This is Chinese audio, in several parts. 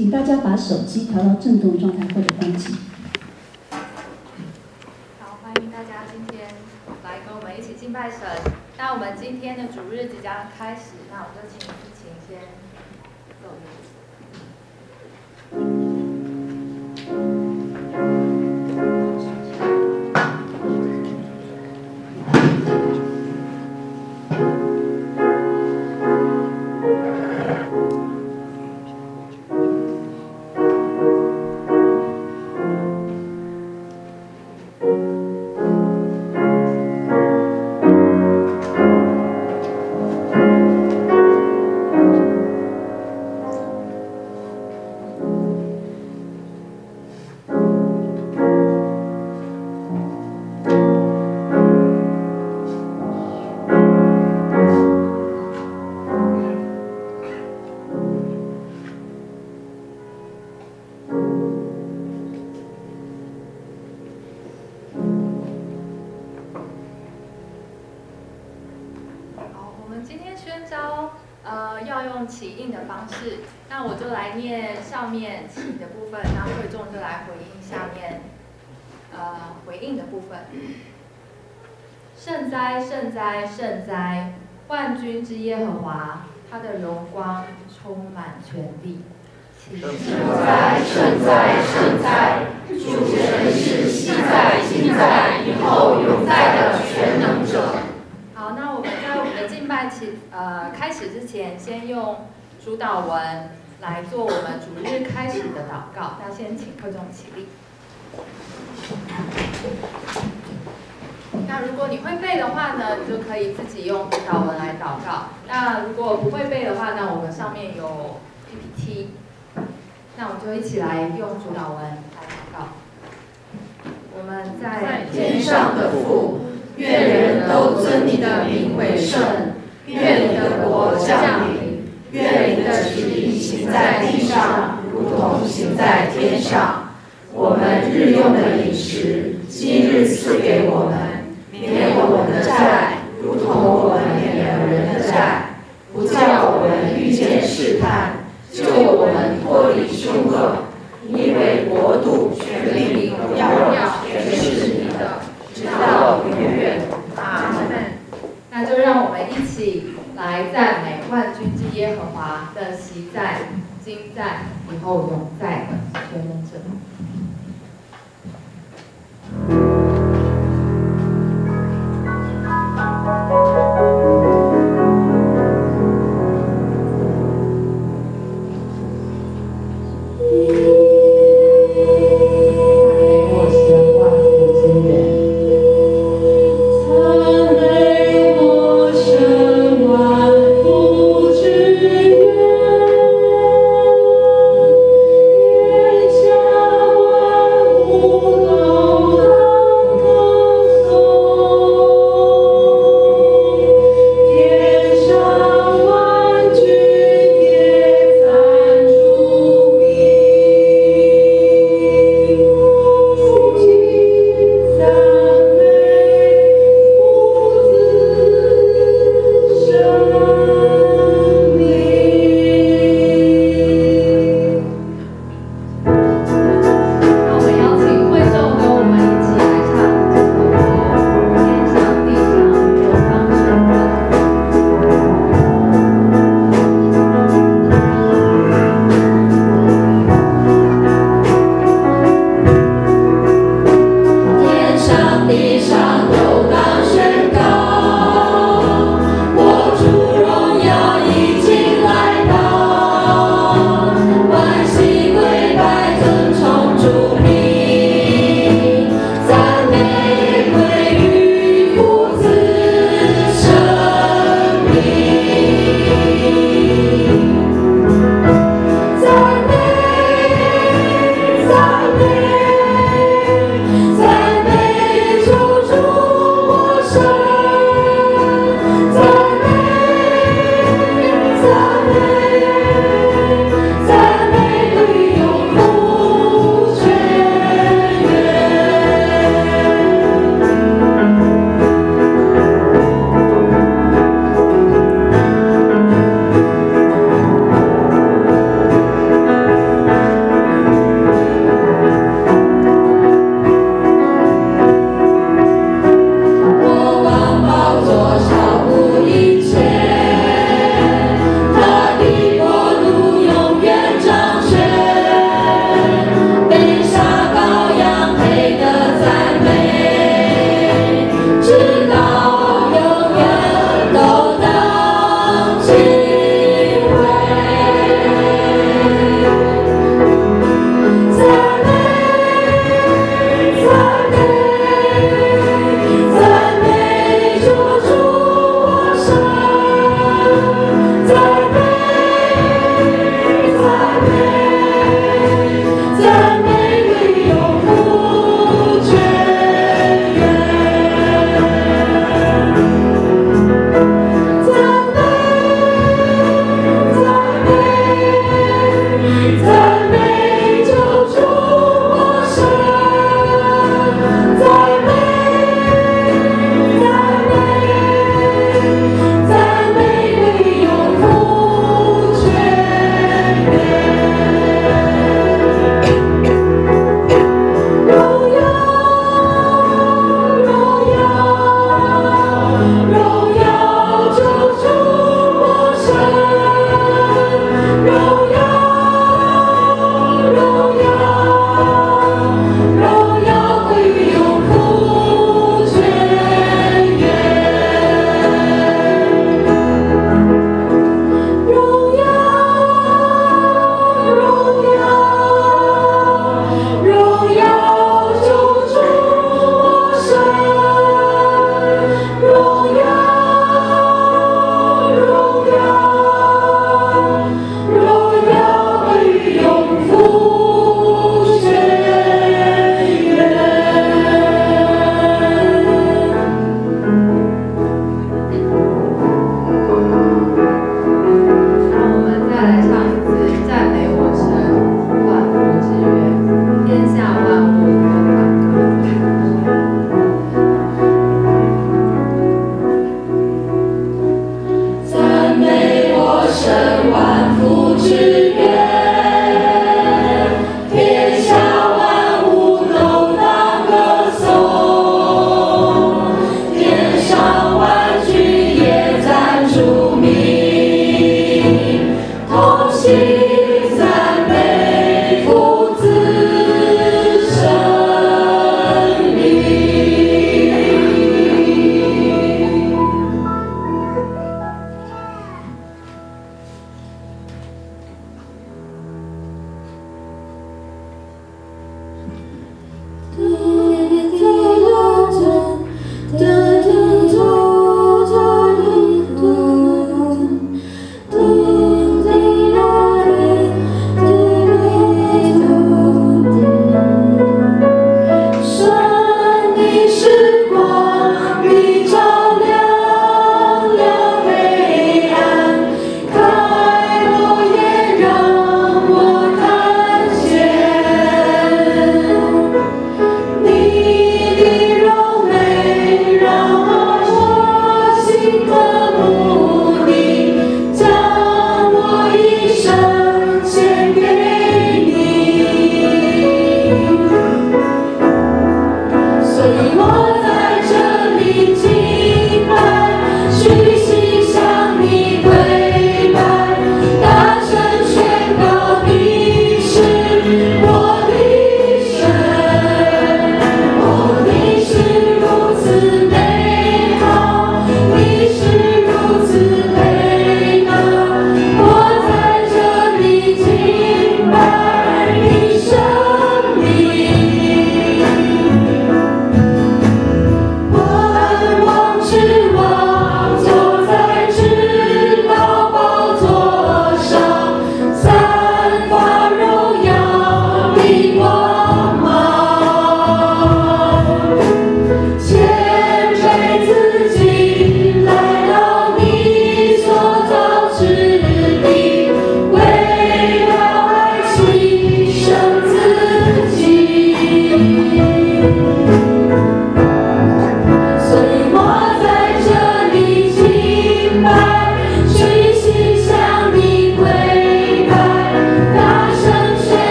请大家把手机调到震动状态或者关机。 好，欢迎大家今天来跟我们一起敬拜神。那我们今天的主日即将开始，那我就请思琴先奏乐。要用起应的方式，那我就来念上面起的部分，那会众就来回应下面回应的部分。圣哉，圣哉，圣哉！万军之耶和华，他的荣光充满全地。 圣哉，圣哉，圣哉！主神是昔在、今在、以后永在的全能者。 好，那我们在我们的敬拜开始之前，先用主祷文来做我们主日开始的祷告。那先请会众起立。那如果你会背的话呢，你就可以自己用主祷文来祷告。那如果不会背的话，那我们上面有 PPT， 那我们就一起来用主祷文来祷告。我们在天上的父，愿人都尊你的名为圣，愿你的国降临，愿你的旨意行在地上，如同行在天上。我们日用的饮食，今日赐给我们，免我们的债，如同我们免了人的债，不叫我们遇见试探，救我们脱离凶恶。因为国度、权力、荣耀全是你的，直到永远。阿们。 那就让我们一起来赞美万军之耶和华的昔在、今在、以后永在的全能者。 万军也赞主名。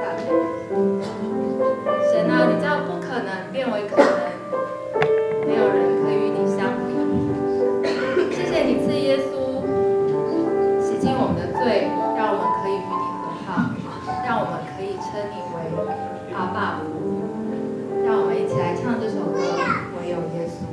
神啊，你叫不可能变为可能，没有人可以与你相比。谢谢你赐耶稣洗净我们的罪，让我们可以与你和好，让我们可以称你为阿爸父。让我们一起来唱这首歌《唯有耶稣》。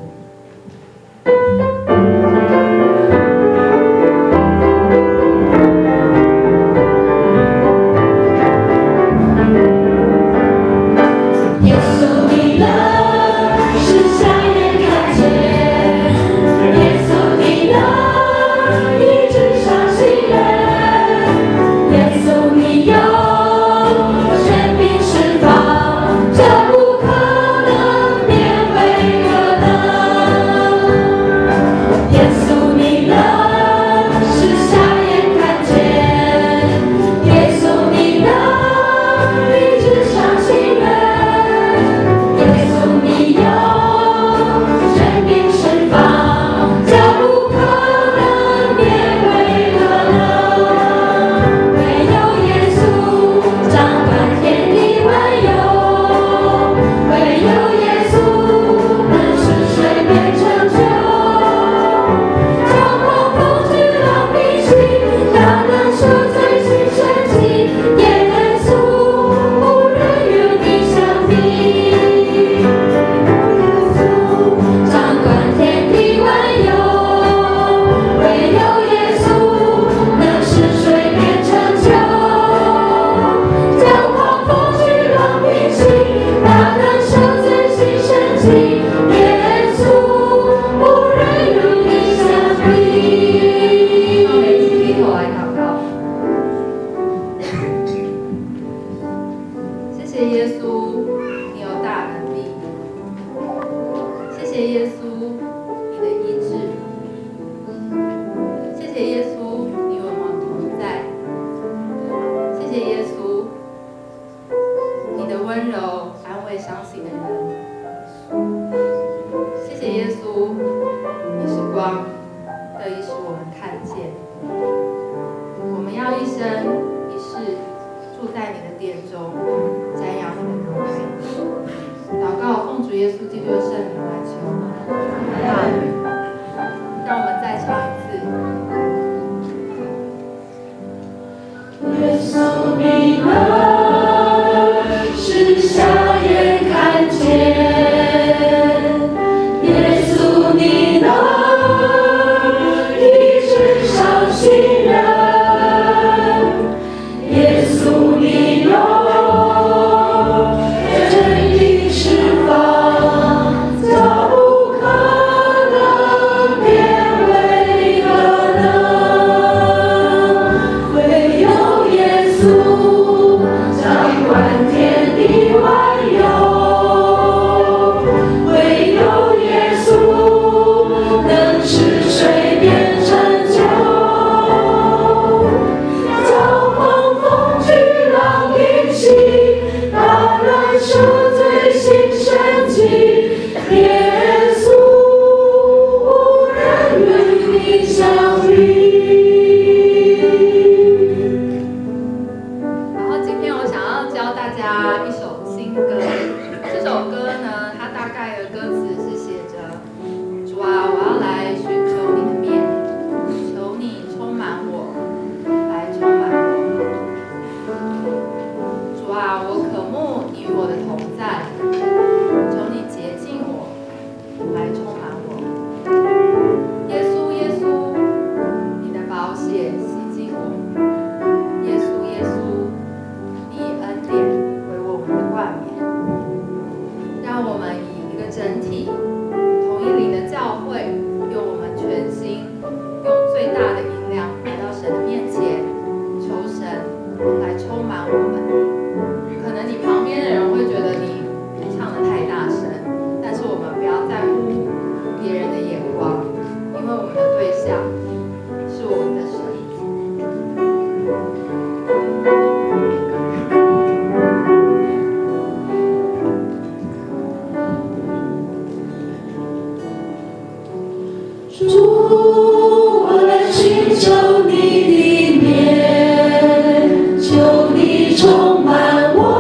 求你充满我。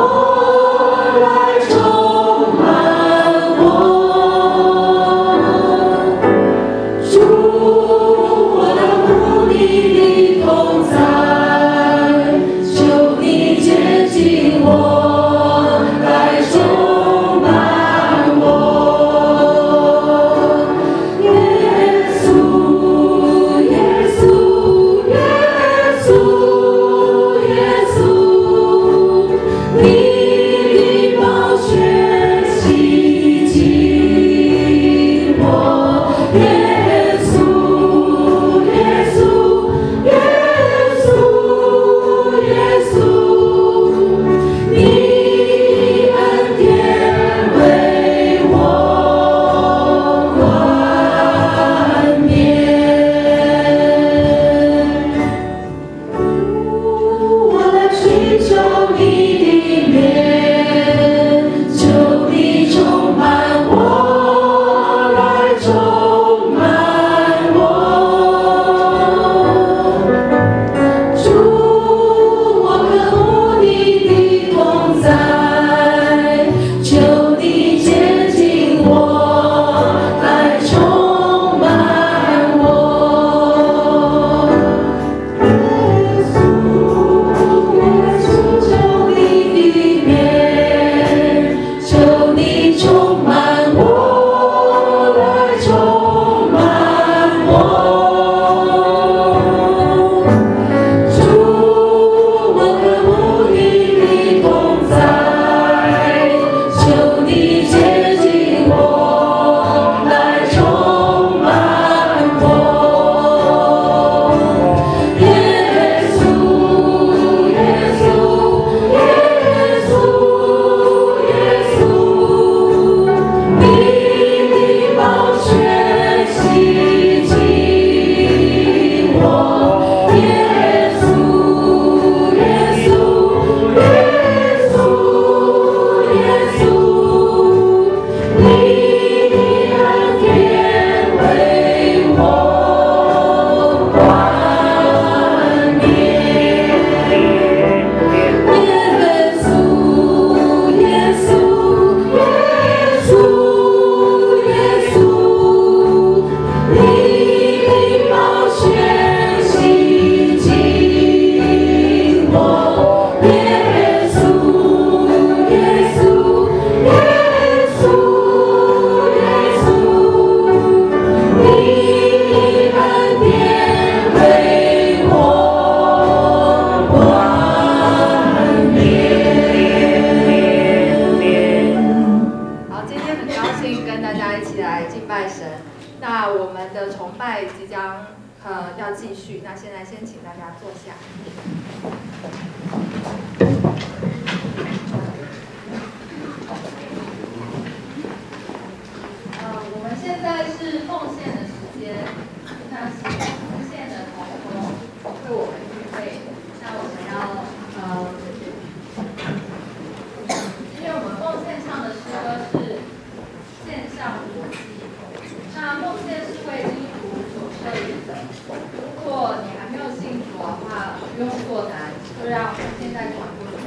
要继续。那现在先请大家坐下。我们现在是奉献的时间，那是奉献的童工为我们预备。那我们要因为我们奉献唱的诗歌是献上国际。那奉献是为基督徒所设立的。如果你还没有信主的话，不用做难，就让我们现在传过去。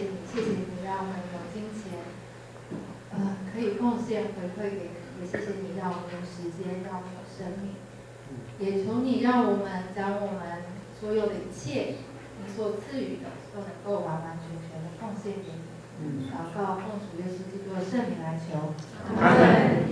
你，谢谢你让我们有金钱，可以奉献回馈给你，也谢谢你让我们有时间，让我们有生命，也求你让我们将我们所有的一切，你所赐予的，都能够完完全全的奉献给你。祷告奉主耶稣基督的圣名来求。 阿门。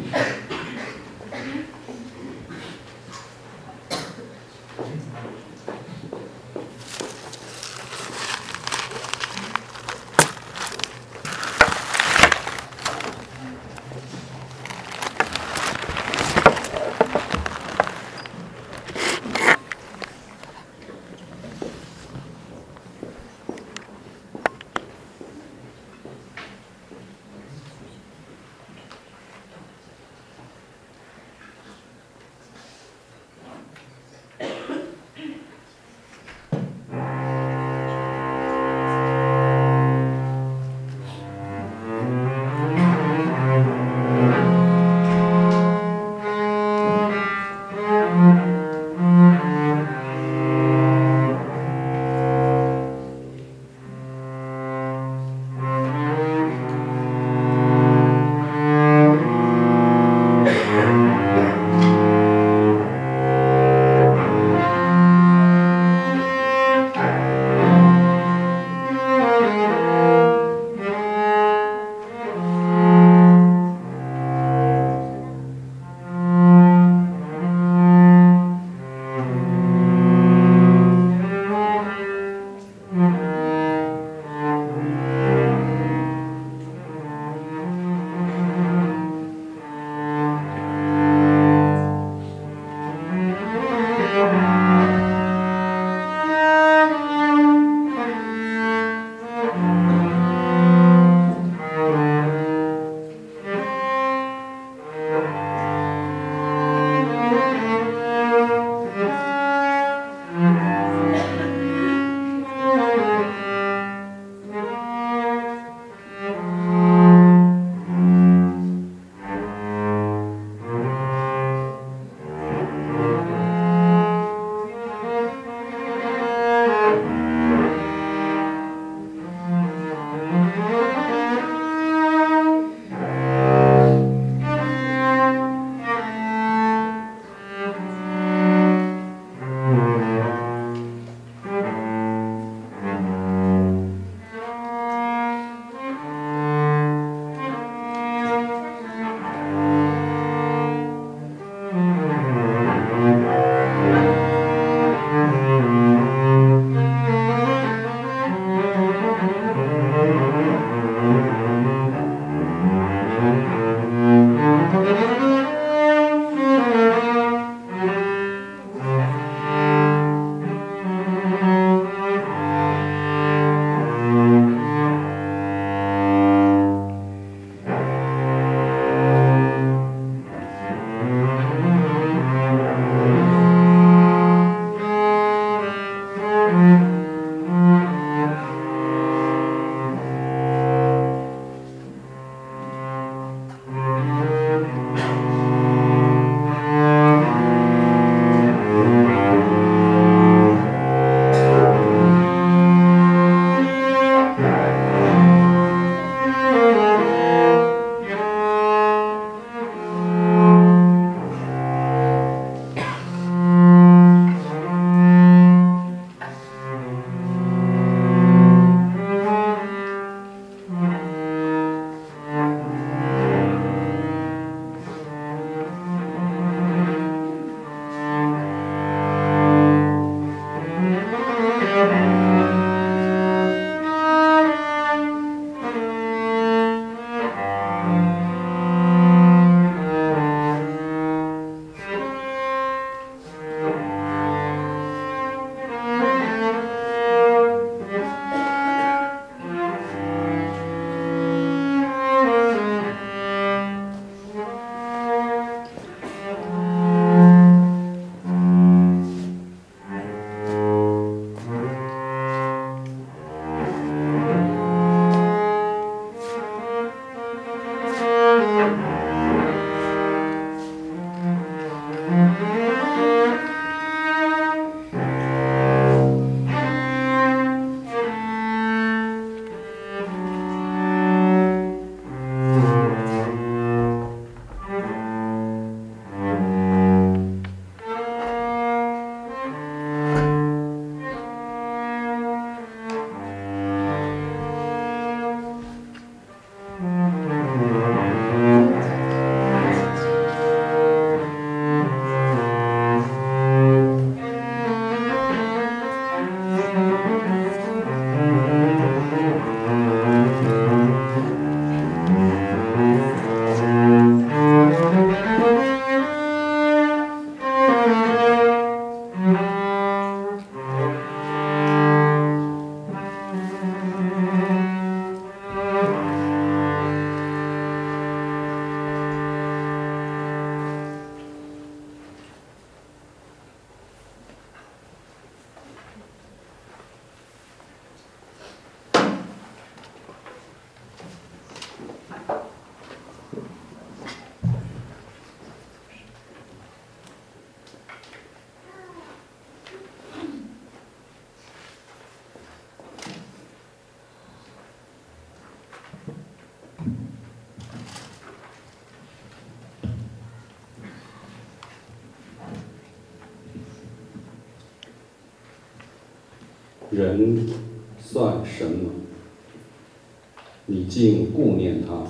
人算什么？你竟顾念他；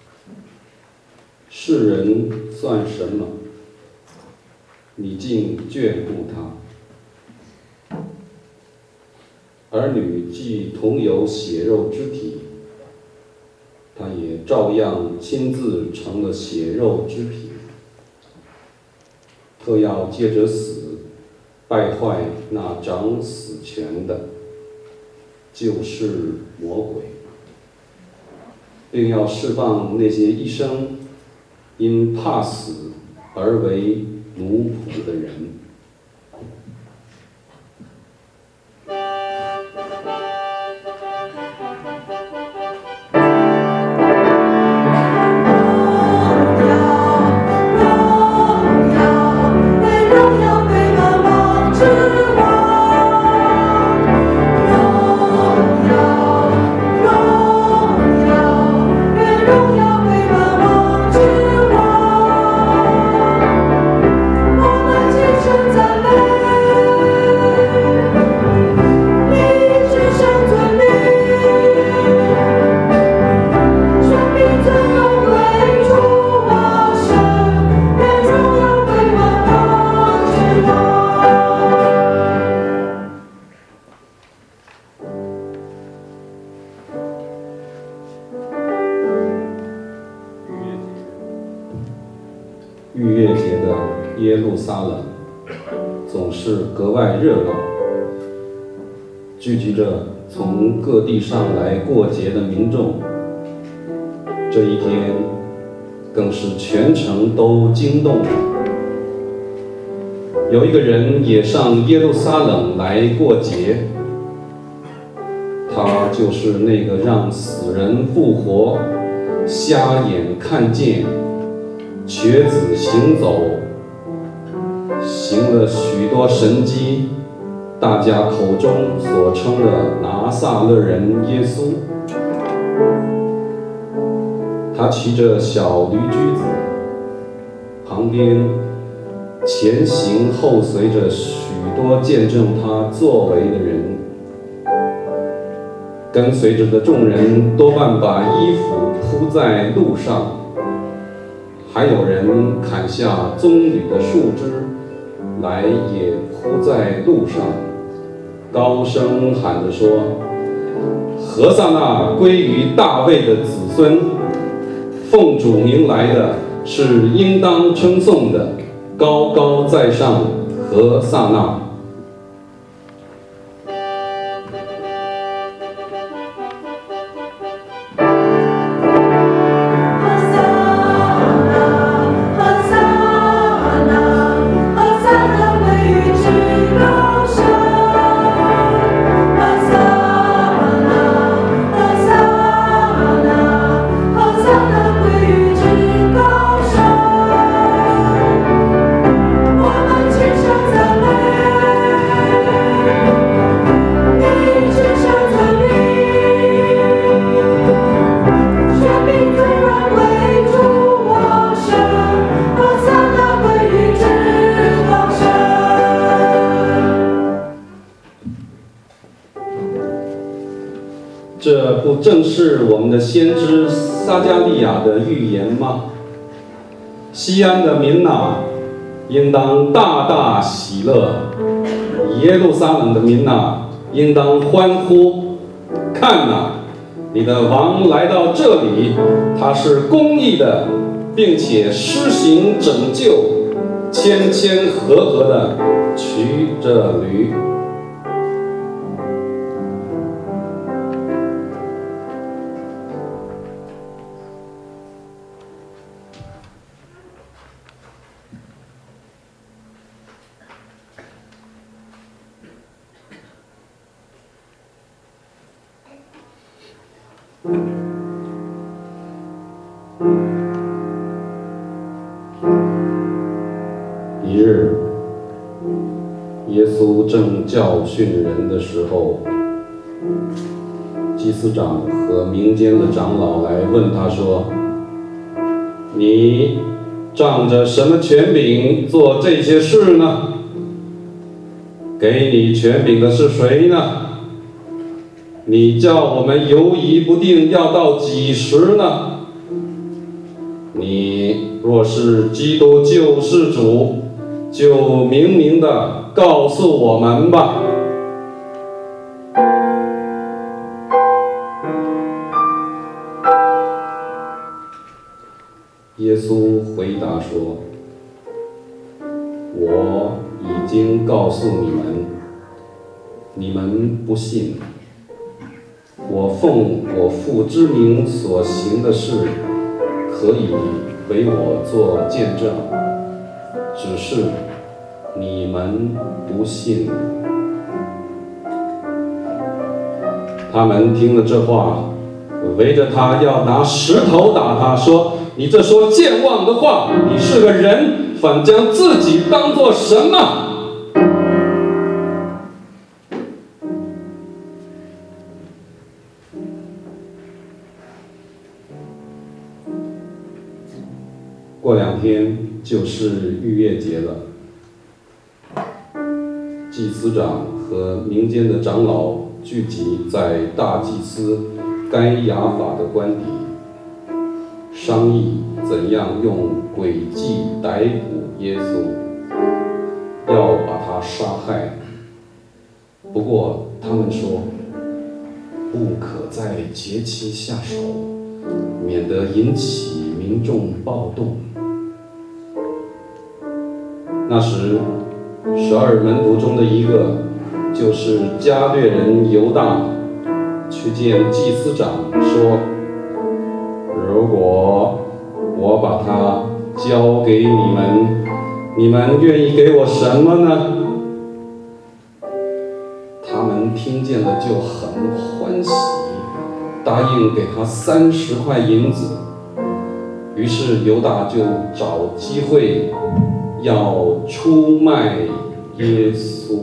世人算什么？你竟眷顾他。儿女既同有血肉之体，他也照样亲自成了血肉之体，特要借着死败坏那掌死权的，就是魔鬼，并要释放那些一生因怕死而为奴仆的人。逾越节的耶路撒冷总是格外热闹，聚集着从各地上来过节的民众。这一天更是全城都惊动了。有一个人也上耶路撒冷来过节，他就是那个让死人复活、瞎眼看见、瘸子行走，行了许多神迹，大家口中所称的拿撒勒人耶稣。他骑着小驴驹子，旁边前行后随着许多见证他作为的人。跟随着的众人多半把衣服铺在路上，还有人砍下棕榈的树枝来也铺在路上，高声喊着说：何撒那归于大卫的子孙，奉主名来的是应当称颂的，高高在上，何撒那。这不正是我们的先知撒迦利亚的预言吗？西安的民哪，应当大大喜乐；耶路撒冷的民哪，应当欢呼。看哪，你的王来到这里，他是公义的，并且施行拯救，谦谦和和的骑着驴。一日，耶稣正教训人的时候，祭司长和民间的长老来问他说：你仗着什么权柄做这些事呢？给你权柄的是谁呢？ 你叫我们犹疑不定，要到几时呢？你若是基督救世主，就明明的告诉我们吧。耶稣回答说：我已经告诉你们，你们不信。我奉我父之名所行的事，可以为我做见证，只是你们不信。他们听了这话，围着他要拿石头打他，说：你这说健忘的话，你是个人，反将自己当作神吗？过2天就是逾越节了，祭司长和民间的长老聚集在大祭司该亚法的官邸，商议怎样用诡计逮捕耶稣，要把他杀害。不过他们说，不可在节期下手，免得引起民众暴动。那时，12门徒中的一个，就是加略人犹大，去见祭司长说：如果我把他交给你们，你们愿意给我什么呢？他们听见了就很欢喜，答应给他30块银子。于是犹大就找机会要出卖耶稣。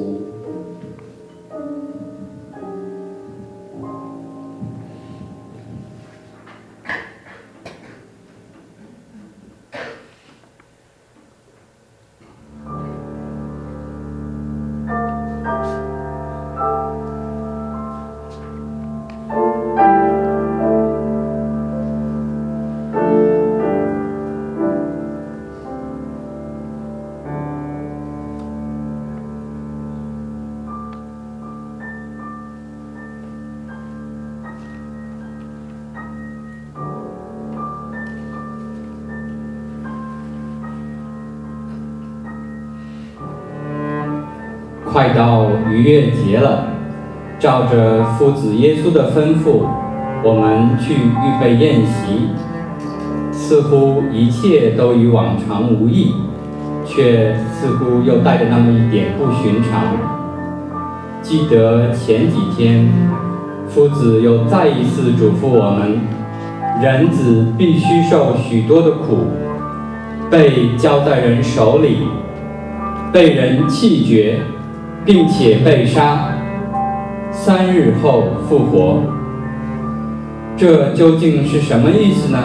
快到逾越节了，照着父子耶稣的吩咐，我们去预备宴席。似乎一切都与往常无异，却似乎又带着那么一点不寻常。记得前几天，夫子又再一次嘱咐我们，人子必须受许多的苦，被交在人手里，被人弃绝，并且被杀，3日后复活。这究竟是什么意思呢？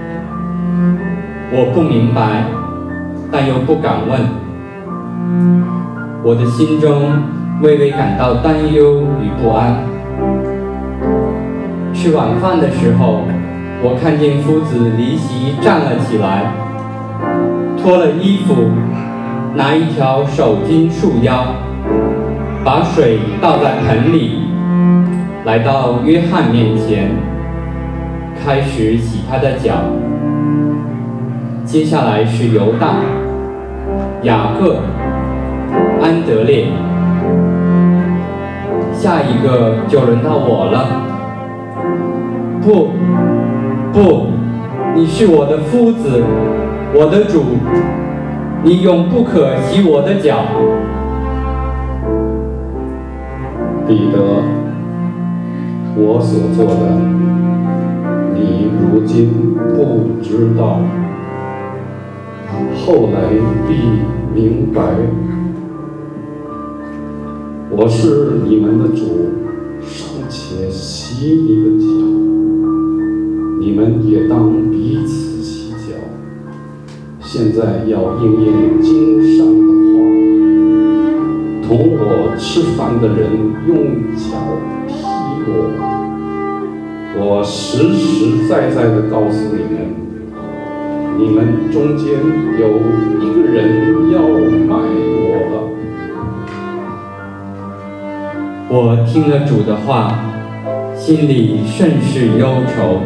我不明白，但又不敢问。我的心中微微感到担忧与不安。吃晚饭的时候，我看见夫子离席站了起来，脱了衣服，拿一条手巾束腰，把水倒在盆里，来到约翰面前，开始洗他的脚。接下来是犹大、雅各、安德烈，下一个就轮到我了。不，你是我的夫子，我的主，你永不可洗我的脚。 彼得，我所做的，你如今不知道，后来必明白。我是你们的主，尚且洗你的脚，你们也当彼此洗脚。现在要应验经上的话，同我吃饭的人用脚踢我。我实实在在的告诉你们，你们中间有一个人要卖我了。 我听了主的话，心里甚是忧愁。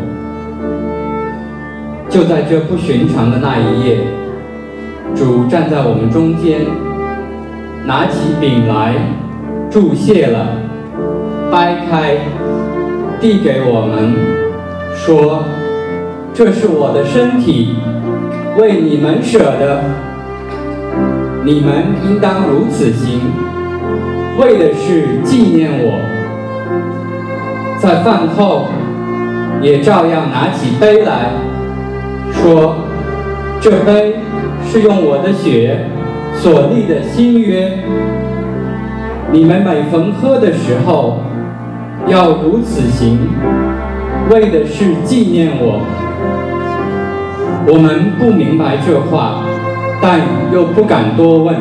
就在这不寻常的那一夜，主站在我们中间，拿起饼来，祝谢了，掰开，递给我们，说：“这是我的身体，为你们舍的，你们应当如此行，为的是纪念我。”在饭后，也照样拿起杯来，说：“这杯是用我的血所立的新约，你们每逢喝的时候，要如此行，为的是纪念我。”我们不明白这话，但又不敢多问。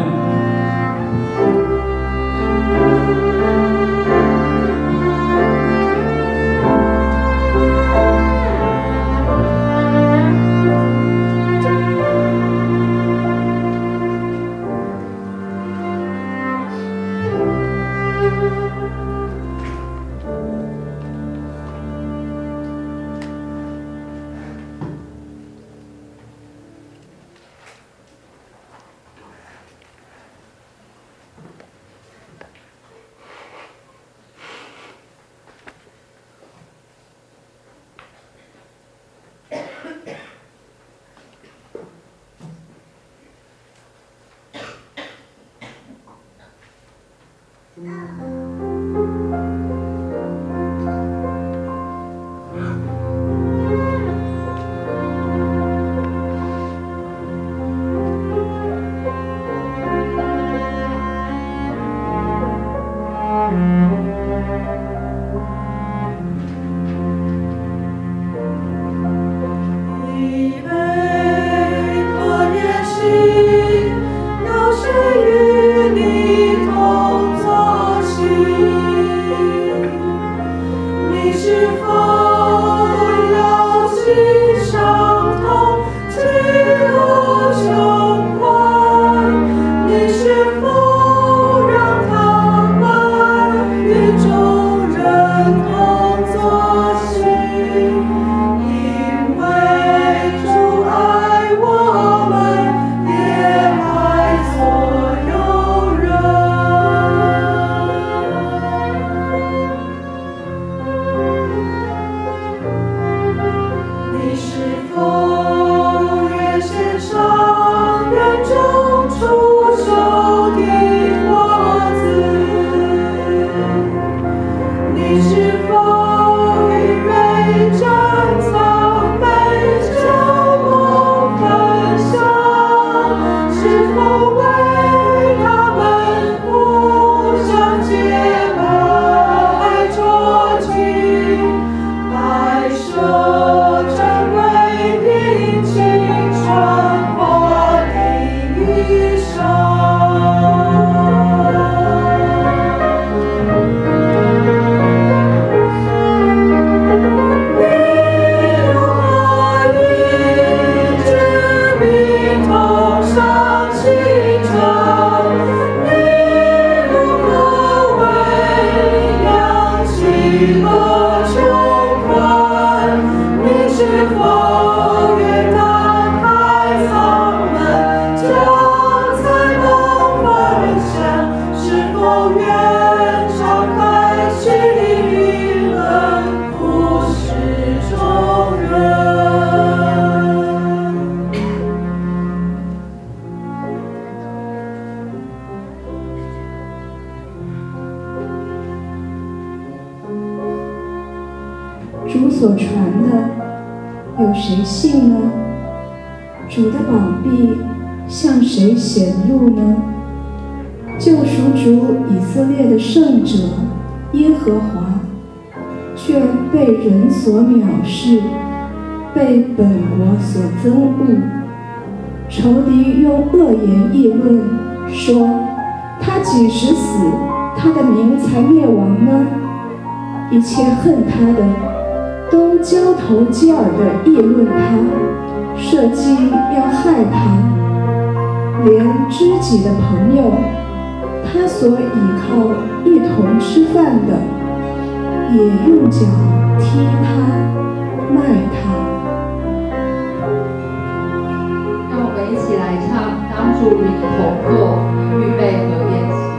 主所传的，有谁信呢？主的宝庇向谁显露呢？救赎主以色列的圣者耶和华，却被人所藐视，被本国所憎恶。仇敌用恶言议论，说他几时死，他的名才灭亡呢？ 一切恨他的都交头接耳地议论他，设计要害他，连知己的朋友，他所倚靠一同吃饭的，也用脚踢他，卖他。 让我们一起来唱《当主与你同坐，预备和宴席》。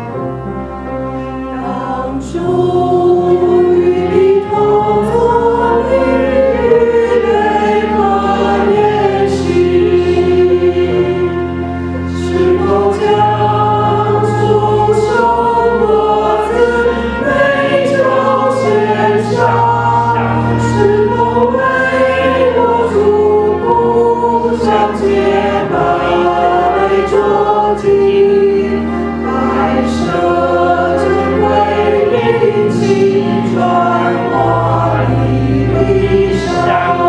当主与你同坐，预备和宴席，是否将主手果子美酒献上？是否为我主仆将洁白桌巾，摆设珍贵礼器，穿华丽衣裳？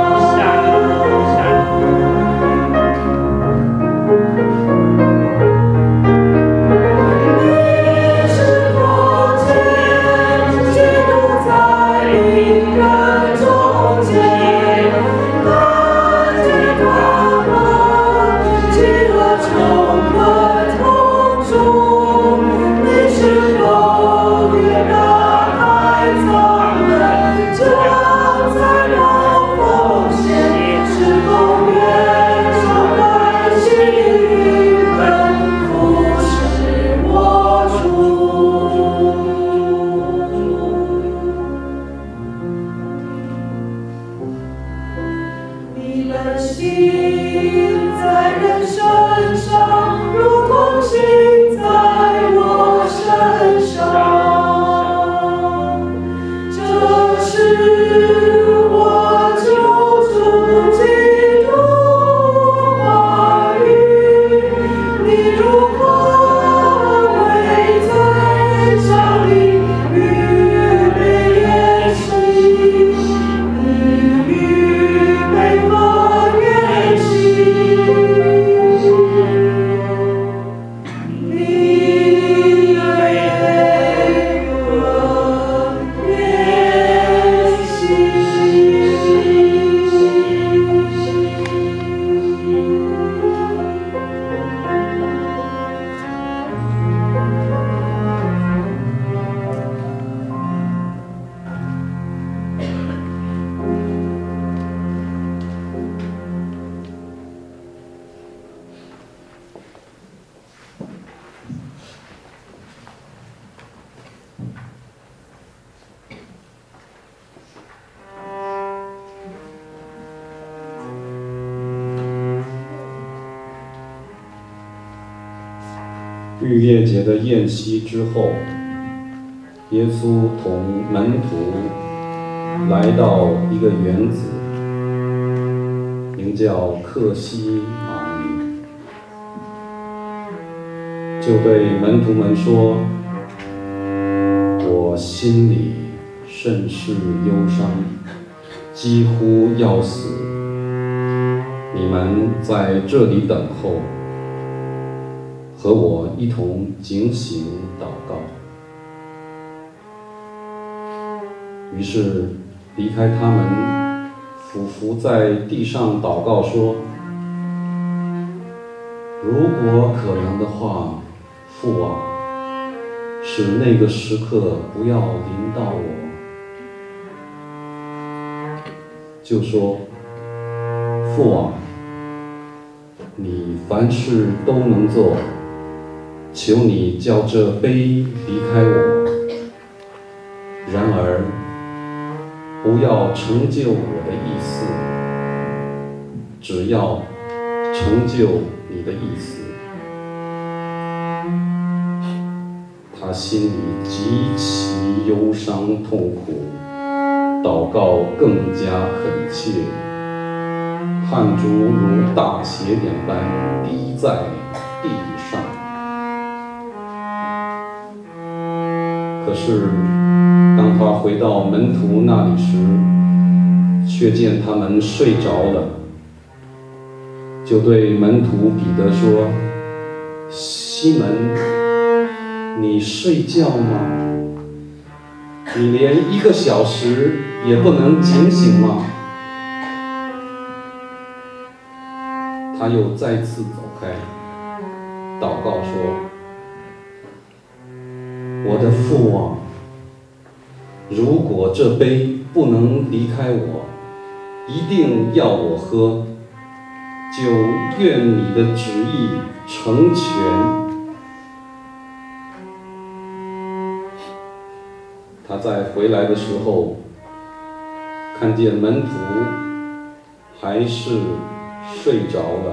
你是否见基督在病人中间，看见他们饥饿穷困痛楚？你是否愿打开舱门，将材料奉献？是否愿敞开心门，服侍我主？你的心在人身上，如同心在我身上。这是我救主基督话语。你如何为罪降临，预备宴席？你预备和宴席？你预备和宴席？ 逾越节的宴席之后，耶稣同门徒来到一个园子，名叫客西马尼，就对门徒们说：“我心里甚是忧伤，几乎要死。你们在这里等候，和我一同警醒祷告。”于是离开他们，俯伏在地上祷告说：“如果可能的话，父啊，使那个时刻不要临到我。”就说：“父啊，你凡事都能做，求你叫这杯离开我。然而，不要成就我的意思，只要成就你的意思。”他心里极其忧伤痛苦，祷告更加恳切，汗珠如大血点般滴在地上。可是当他回到门徒那里时，却见他们睡着了，就对门徒彼得说：“西门，你睡觉吗？ 你连1个小时也不能警醒吗？他又再次走开，祷告说：我的父啊，如果这杯不能离开我，一定要我喝，就愿你的旨意成全。他在回来的时候，看见门徒还是睡着了，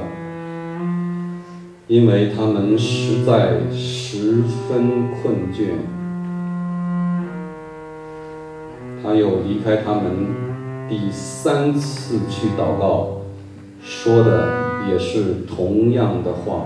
因为他们实在十分困倦。他又离开他们，第3次去祷告，说的也是同样的话。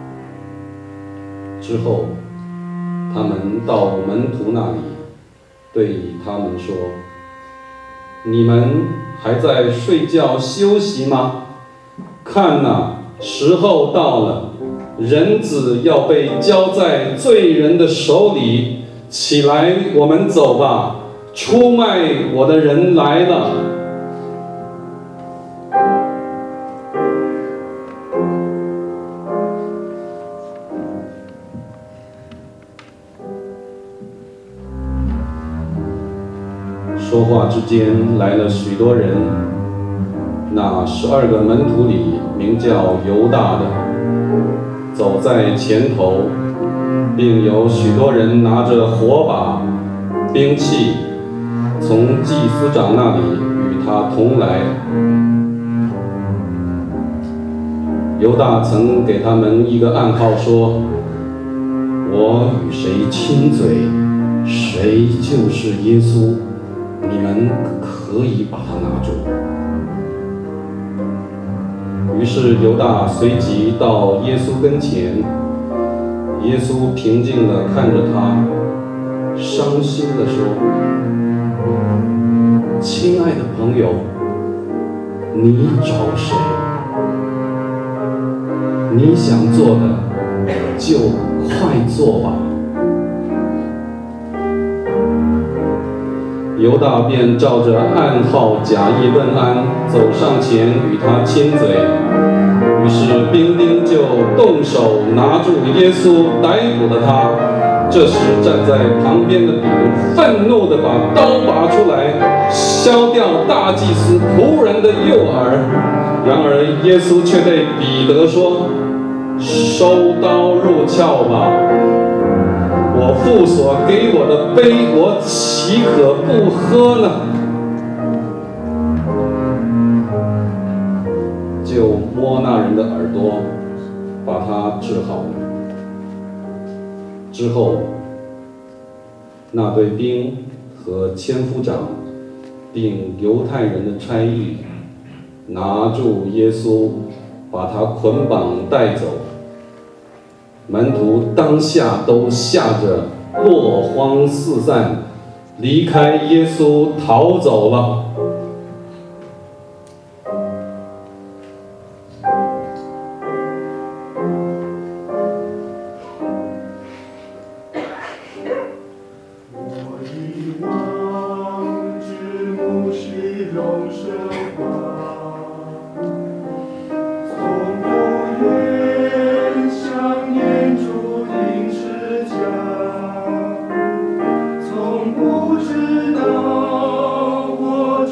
之后，他们到门徒那里，对他们说：你们还在睡觉休息吗？看哪，时候到了，人子要被交在罪人的手里。起来，我们走吧，出卖我的人来了。说话之间来了许多人，那12个门徒里名叫犹大的走在前头，并有许多人拿着火把、兵器，从祭司长那里与他同来。犹大曾给他们一个暗号，说：我与谁亲嘴，谁就是耶稣，你们可以把他拿住。于是犹大随即到耶稣跟前，耶稣平静地看着他，伤心地说：亲爱的朋友，你找谁？你想做的就快做吧。犹大便照着暗号假意问安，走上前与他亲嘴。于是兵丁就动手拿住耶稣，逮捕了他。这时站在旁边的彼得愤怒地把刀拔出来，削掉大祭司仆人的右耳。然而耶稣却对彼得说：收刀入鞘吧，我父所给我的杯，我岂可不喝呢？就摸那人的耳朵，把他治好了。之后，那队兵和千夫长并犹太人的差役拿住耶稣，把他捆绑带走。门徒当下都吓着落荒四散，离开耶稣逃走了。 不知道我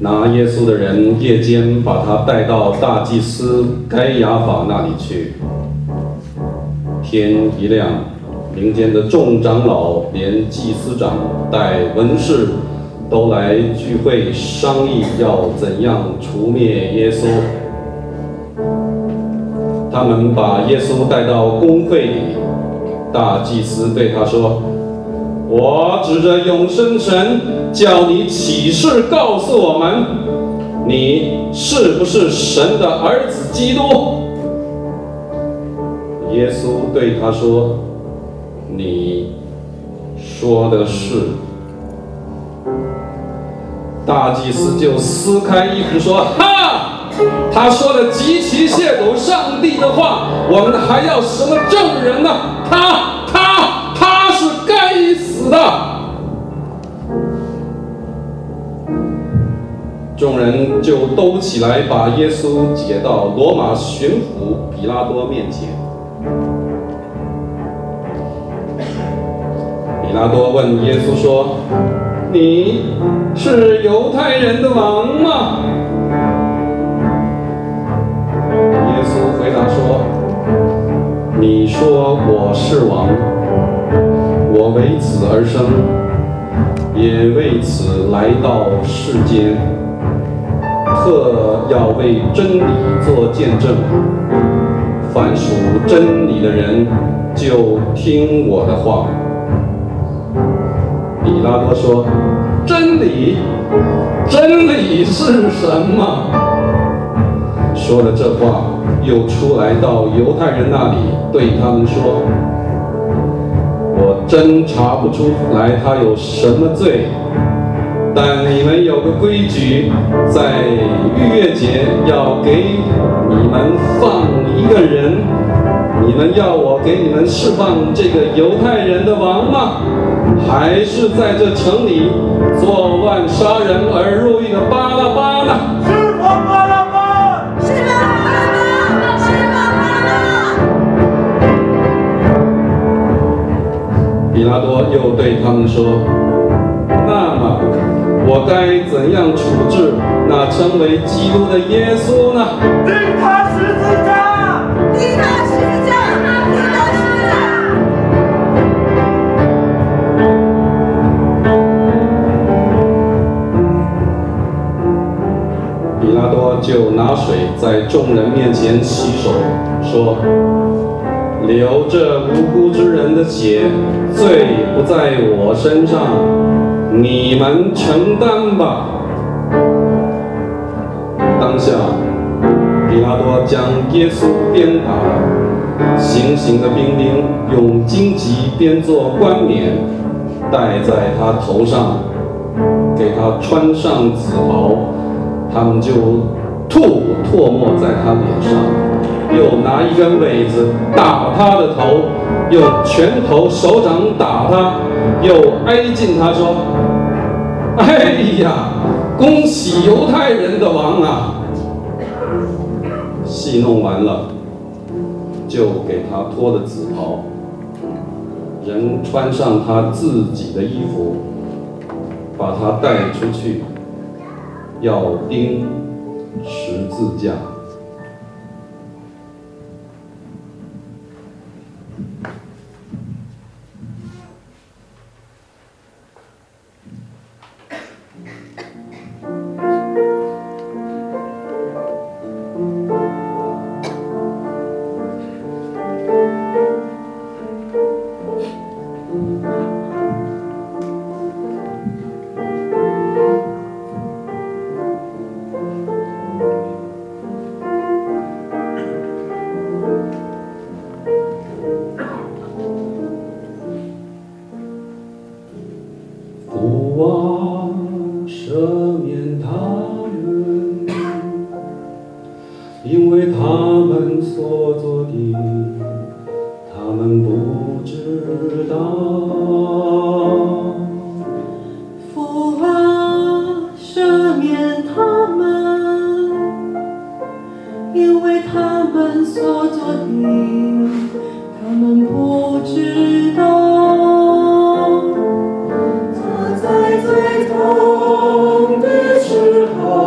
拿耶稣的人夜间把他带到大祭司该亚法那里去。天一亮，民间的众长老连祭司长带文士都来聚会商议要怎样除灭耶稣。他们把耶稣带到公会里，大祭司对他说：我指着永生神叫你起誓告诉我们，你是不是神的儿子基督？耶稣对他说：你说的是。大祭司就撕开衣服说：哈！他说的极其亵渎上帝的话，我们还要什么证人呢？他是该死的。众人就都起来，把耶稣解到罗马巡抚比拉多面前。比拉多问耶稣说：你是犹太人的王吗？耶稣回答说：你说我是王，我为此而生，也为此来到世间，特要为真理做见证。凡属真理的人，就听我的话。比拉多说：真理是什么？说了这话，又出来到犹太人那里，对他们说：我真查不出来他有什么罪，但你们有个规矩，在逾越节要给你们放一个人，你们要我给你们释放这个犹太人的王吗？还是在这城里作乱杀人而入狱的巴拉巴呢？ 释放巴拉巴！释放巴拉巴！释放巴拉巴！ 比拉多又对他们说：那么我该怎样处置那称为基督的耶稣呢？ 钉他十字架！钉他十字架！钉他十字架！ 比拉多就拿水在众人面前洗手，说：流这无辜之人的血，罪不在我身上，你们承担吧。当下，比拉多将耶稣鞭打了，行刑的兵丁用荆棘编作冠冕，戴在他头上，给他穿上紫袍。他们就吐唾沫在他脸上，又拿一根苇子打他的头，用拳头手掌打他，又挨近他说：哎呀，恭喜犹太人的王啊！戏弄完了，就给他脱了紫袍，人穿上他自己的衣服，把他带出去，要钉十字架。 在最痛的时候。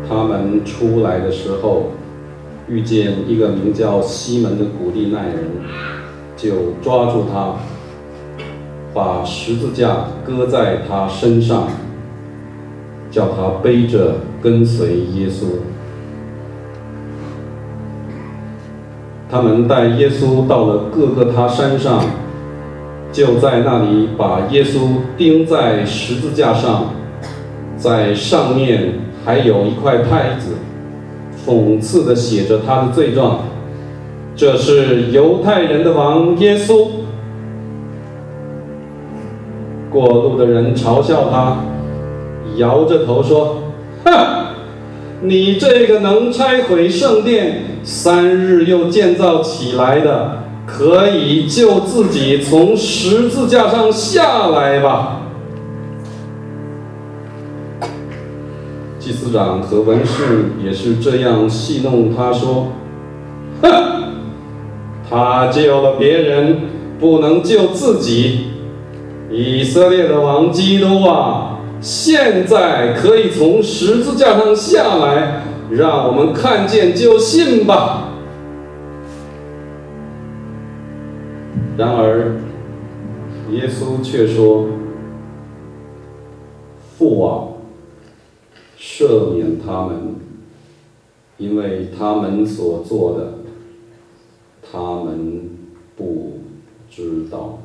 他们出来的时候，遇见一个名叫西门的古利奈人，就抓住他，把十字架搁在他身上，叫他背着跟随耶稣。他们带耶稣到了各个他山上，就在那里把耶稣钉在十字架上，在上面还有一块牌子，讽刺地写着他的罪状：这是犹太人的王耶稣。过路的人嘲笑他，摇着头说：哼，你这个能拆毁圣殿，3日又建造起来的，可以救自己从十字架上下来吧。祭司长和文士也是这样戏弄他说：哼，他救了别人，不能救自己。以色列的王基督啊，现在可以从十字架上下来，让我们看见就信吧。然而耶稣却说：父啊，赦免他们，因为他们所做的，他们不知道。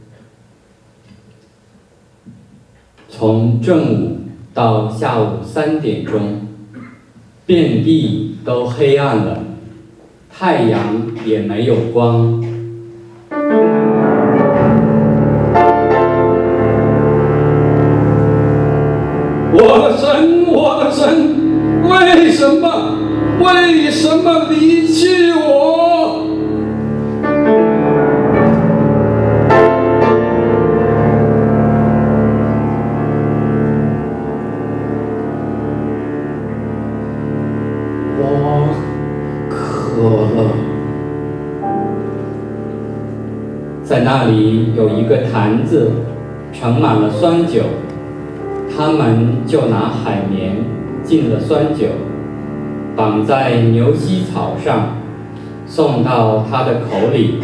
从正午到下午3点钟，遍地都黑暗了，太阳也没有光。 我的神，我的神，为什么离弃我？我渴了。 在那里有一个坛子，盛满了酸酒。他们就拿海绵浸了酸酒，绑在牛膝草上，送到他的口里。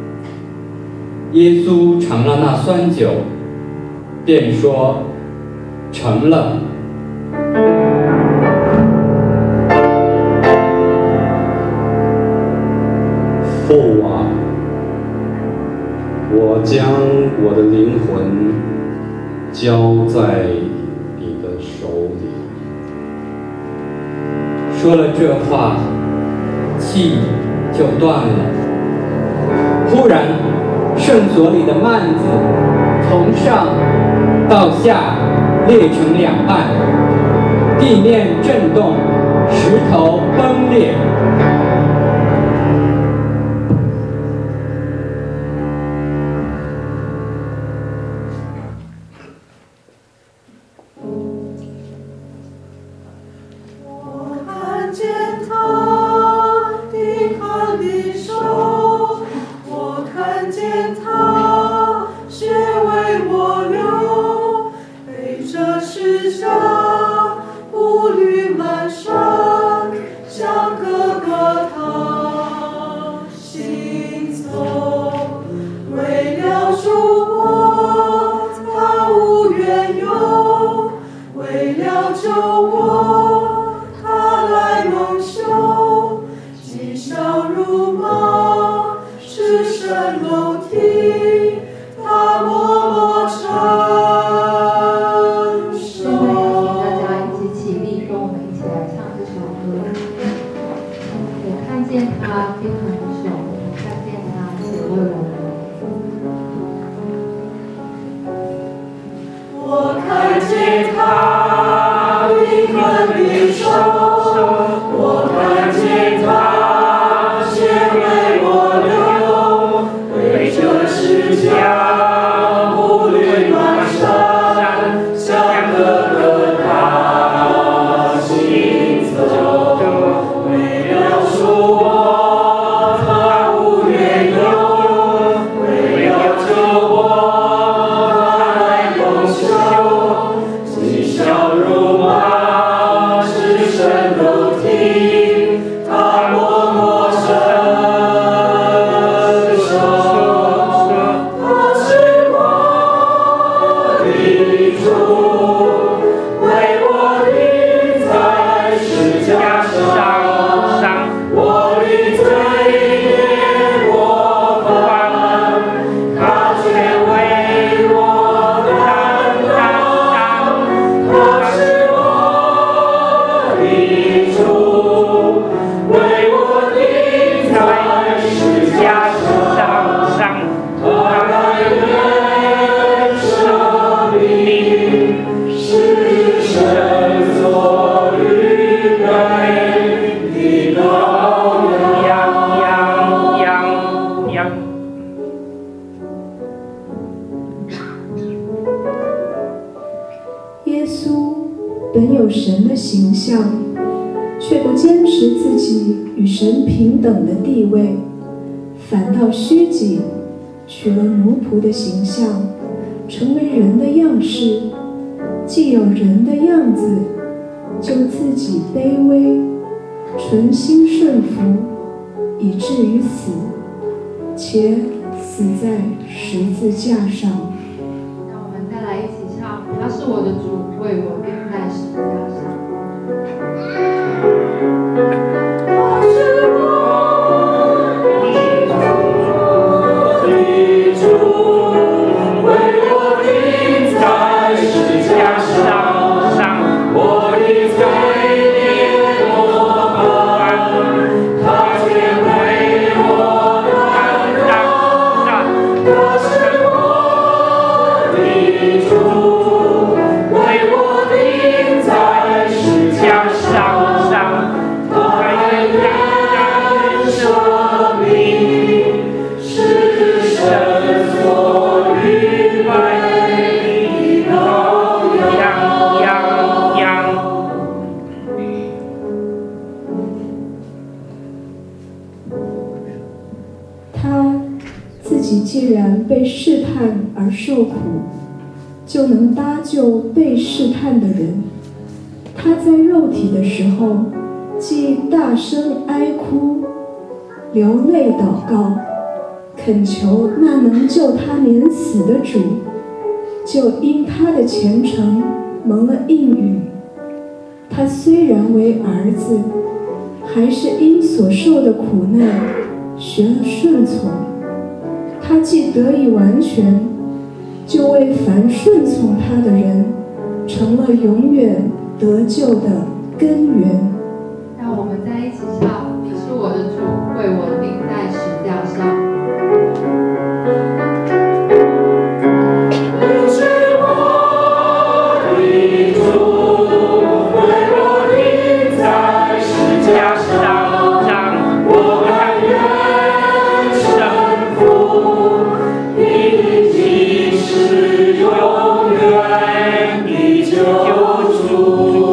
耶稣尝了那酸酒，便说：成了。 父啊，我将我的灵魂交在你的手里。 说了这话，气就断了。忽然，圣所里的幔子从上到下裂成2半，地面震动，石头崩裂。 步履蹒跚，像个本有神的形象，却不坚持自己与神平等的地位，反倒虚己，取了奴仆的形象，成为人的样式。既有人的样子，就自己卑微，存心顺服，以至于死，且死在十字架上。 让我们再来一起唱，他是我的主，为我钉在十字架上。他是我的主，为我钉在十字架上，我的罪孽我犯，他却为我担当。他是我的主，为我钉在十字架上，他愿生命是神所预备的羔羊。 他自己既然被试探而受苦，就能搭救被试探的人。他在肉体的时候，既大声哀哭，流泪祷告，恳求那能救他免死的主，就因他的虔诚蒙了应允。他虽然为儿子，还是因所受的苦难学了顺从。他既得以完全，就为凡顺从他的人成了永远得救的根源。 让我们在一起唱，你是我的主，为我钉在十字架上。你是我的主，为我钉在十字架上，我甘愿顺服，你已是永远的救主。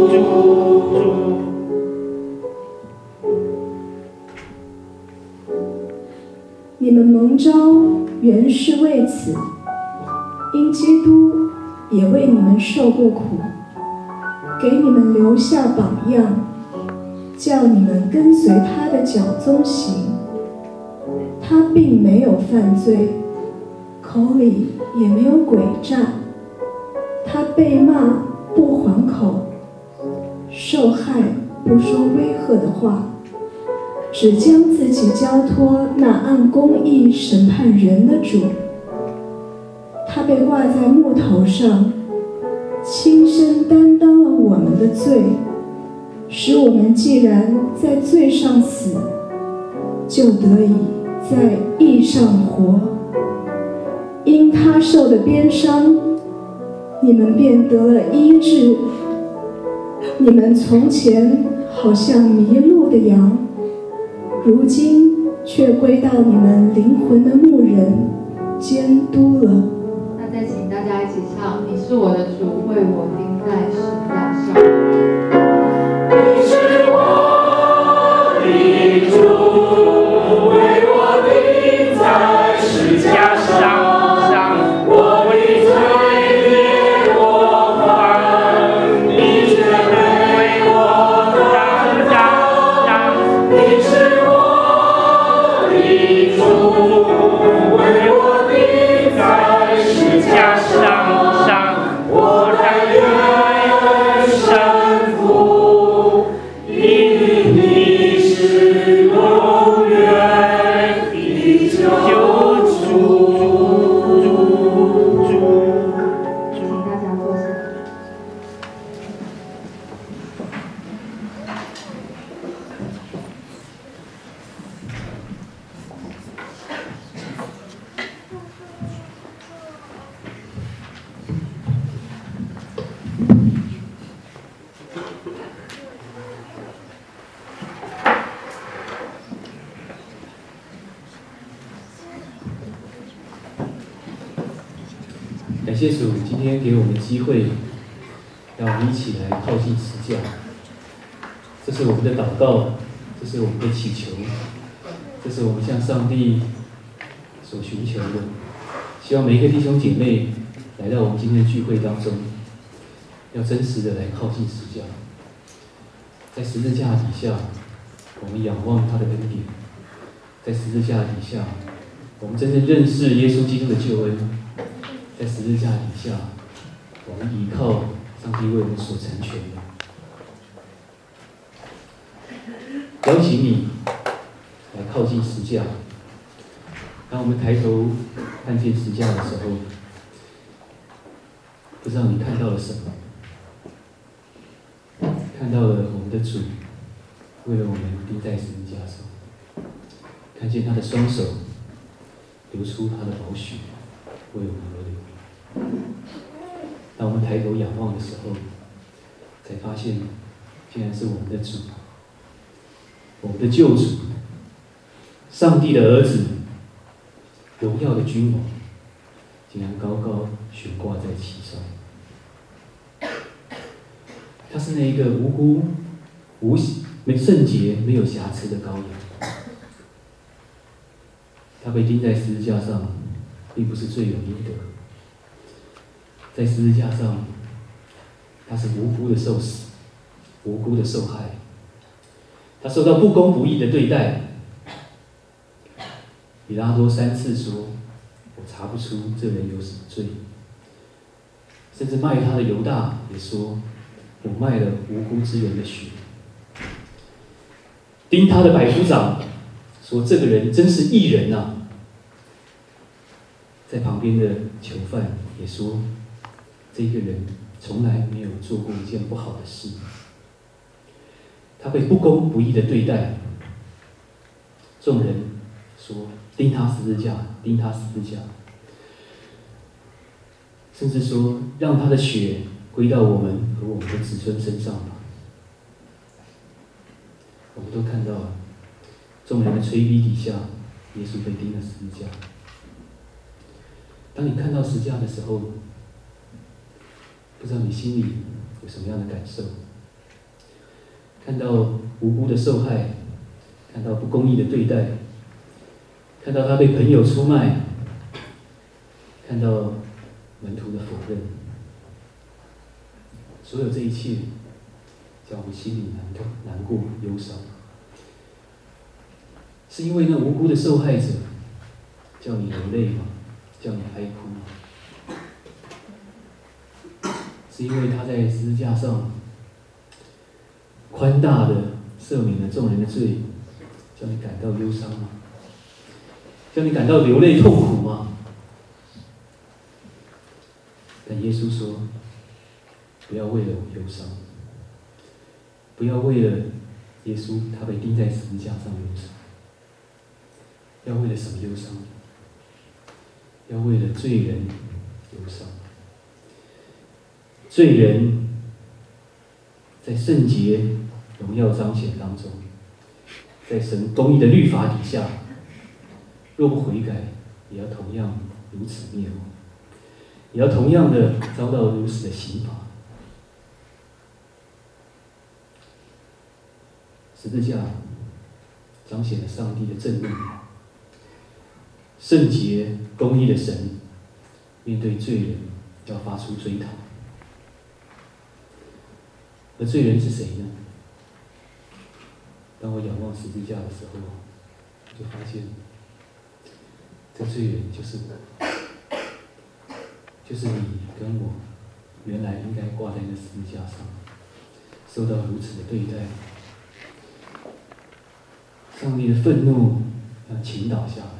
你们蒙召原是为此，因基督也为你们受过苦，给你们留下榜样，叫你们跟随他的脚踪行。他并没有犯罪，口里也没有诡诈。他被骂不还口，受害不说威吓的话，只将自己交托那按公义审判人的主。他被挂在木头上，亲身担当了我们的罪，使我们既然在罪上死，就得以在义上活。因他受的鞭伤，你们便得了医治。你们从前好像迷路的羊，如今却归到你们灵魂的牧人监督了。 那再请大家一起唱，你是我的主，为我钉在十字架上。你是我的主，为我钉在十字架上，我的罪孽我犯，你却为我担当。你是我的主，为我钉在十字架上，我甘愿顺服，因你是永远的救主。请大家坐下。 感谢主今天给我们机会让我们一起来靠近十架。这是我们的祷告，这是我们的祈求，这是我们向上帝所寻求的。希望每一个弟兄姐妹来到我们今天的聚会当中，要真实的来靠近十架。在十字架底下，我们仰望他的恩典；在十字架底下，我们真正认识耶稣基督的救恩；在十字架底下，我们依靠上帝为我们所成全的。邀请你来靠近十架。当我们抬头看见十架的时候，不知道你看到了什么？看到了我们的主为了我们钉在十字架上，看见他的双手流出他的宝血为我们而流。当我们抬头仰望的时候，才发现竟然是我们的主，我们的救主，上帝的儿子，荣耀的君王，竟然高高悬挂在其上。他是那一个无辜、圣洁、没有瑕疵的羔羊。他被钉在十字架上，并不是罪有应得。在十字架上，他是无辜的受死，无辜的受害。他受到不公不义的对待。比拉多3次说：“我查不出这人有什么罪。”甚至卖他的犹大也说：“我卖了无辜之人的血。”钉他的百夫长说：“这个人真是义人啊！”在旁边的囚犯也说：“这个人从来没有做过一件不好的事。”他被不公不义的对待，众人说：“钉他十字架，钉他十字架。”甚至说：“让他的血归到我们和我们的子孙身上吧。”我们都看到了，众人的催逼底下，耶稣被钉了十字架。当你看到十字架的时候，不知道你心里有什么样的感受？看到无辜的受害，看到不公义的对待，看到他被朋友出卖，看到门徒的否认，所有这一切，叫我们心里难过、忧伤，是因为那无辜的受害者叫你流泪吗？叫你哀哭吗？是因为他在十字架上宽大的赦免了众人的罪，叫你感到忧伤吗？叫你感到流泪痛苦吗？但耶稣说：“不要为了我忧伤，不要为了耶稣他被钉在十字架上忧伤，要为了什么忧伤？要为了罪人忧伤。罪人在圣洁荣耀彰显当中，在神公义的律法底下，若不悔改，也要同样如此灭亡，也要同样的遭到如此的刑罚。十字架彰显了上帝的正义，圣洁公义的神面对罪人要发出追讨。而罪人是谁呢？当我仰望十字架的时候，就发现这罪人就是我，就是你跟我，原来应该挂在那十字架上，受到如此的对待。上帝的愤怒要倾倒下来，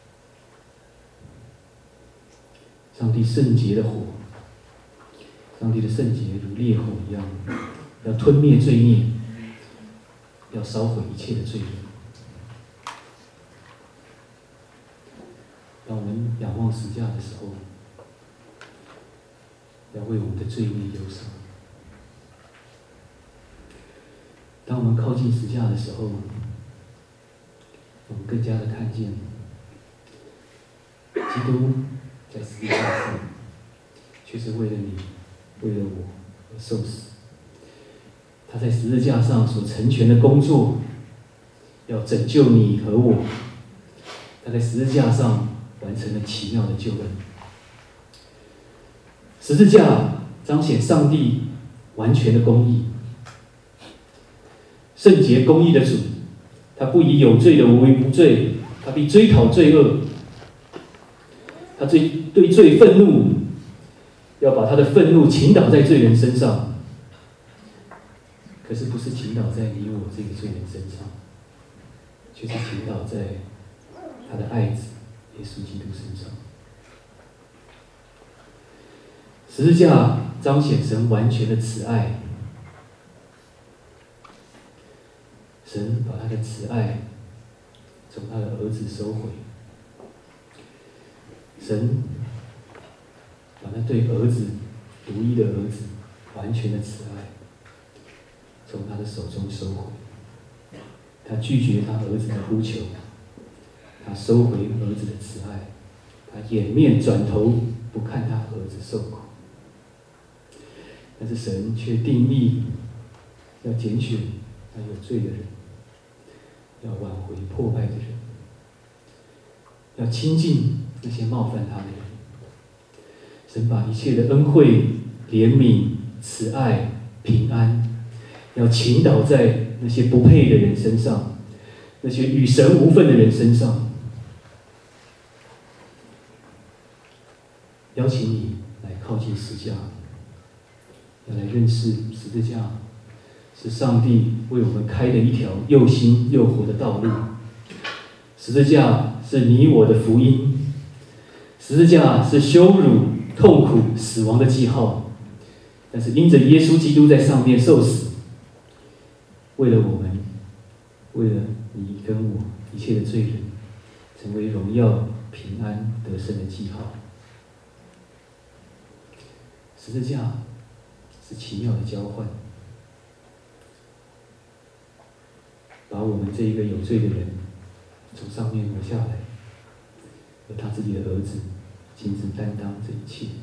上帝圣洁的火，上帝的圣洁如烈火一样，要吞灭罪孽，要烧毁一切的罪人。当我们仰望十字架的时候，要为我们的罪孽忧伤。当我们靠近十字架的时候，我们更加的看见基督在十字架上，却是为了你，为了我， 而受死。他在十字架上所成全的工作，要拯救你和我。他在十字架上完成了奇妙的救恩。十字架彰显上帝完全的公义，圣洁公义的主，他不以有罪的为无罪，他必追讨罪恶，他对罪愤怒，要把他的愤怒倾倒在罪人身上。可是不是倾倒在你我这个罪人身上，却是倾倒在他的爱子耶稣基督身上。十字架彰显神完全的慈爱，神把他的慈爱从他的儿子收回，神把他对儿子独一的儿子完全的慈爱从他的手中收回。他拒绝他儿子的呼求，他收回儿子的慈爱，他掩面转头不看他儿子受苦。但是神却定义要拣选那有罪的人，要挽回破败的人，要亲近那些冒犯他的人。神把一切的恩惠、怜悯、慈爱、平安，要倾倒在那些不配的人身上，那些与神无分的人身上。邀请你来靠近十架，要来认识十字架是上帝为我们开的一条又新又活的道路。十字架是你我的福音，十字架是羞辱、痛苦、死亡的记号。但是因着耶稣基督在上面受死，为了我们，为了你跟我一切的罪人，成为荣耀、平安、得胜的记号。十字架是奇妙的交换，把我们这一个有罪的人从上面挪下来，由他自己的儿子亲自担当这一切。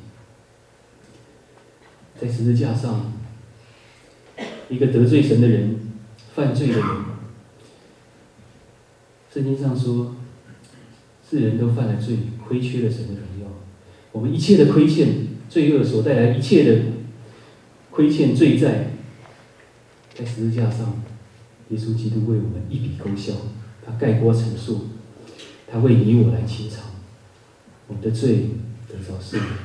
在十字架上，一个得罪神的人、犯罪的人，圣经上说，世人都犯了罪，亏缺了神的荣耀。我们一切的亏欠、罪恶所带来一切的亏欠、罪债，在十字架上，耶稣基督为我们一笔勾销，他概括陈述，他为你我来清偿，我们的罪得着赦免。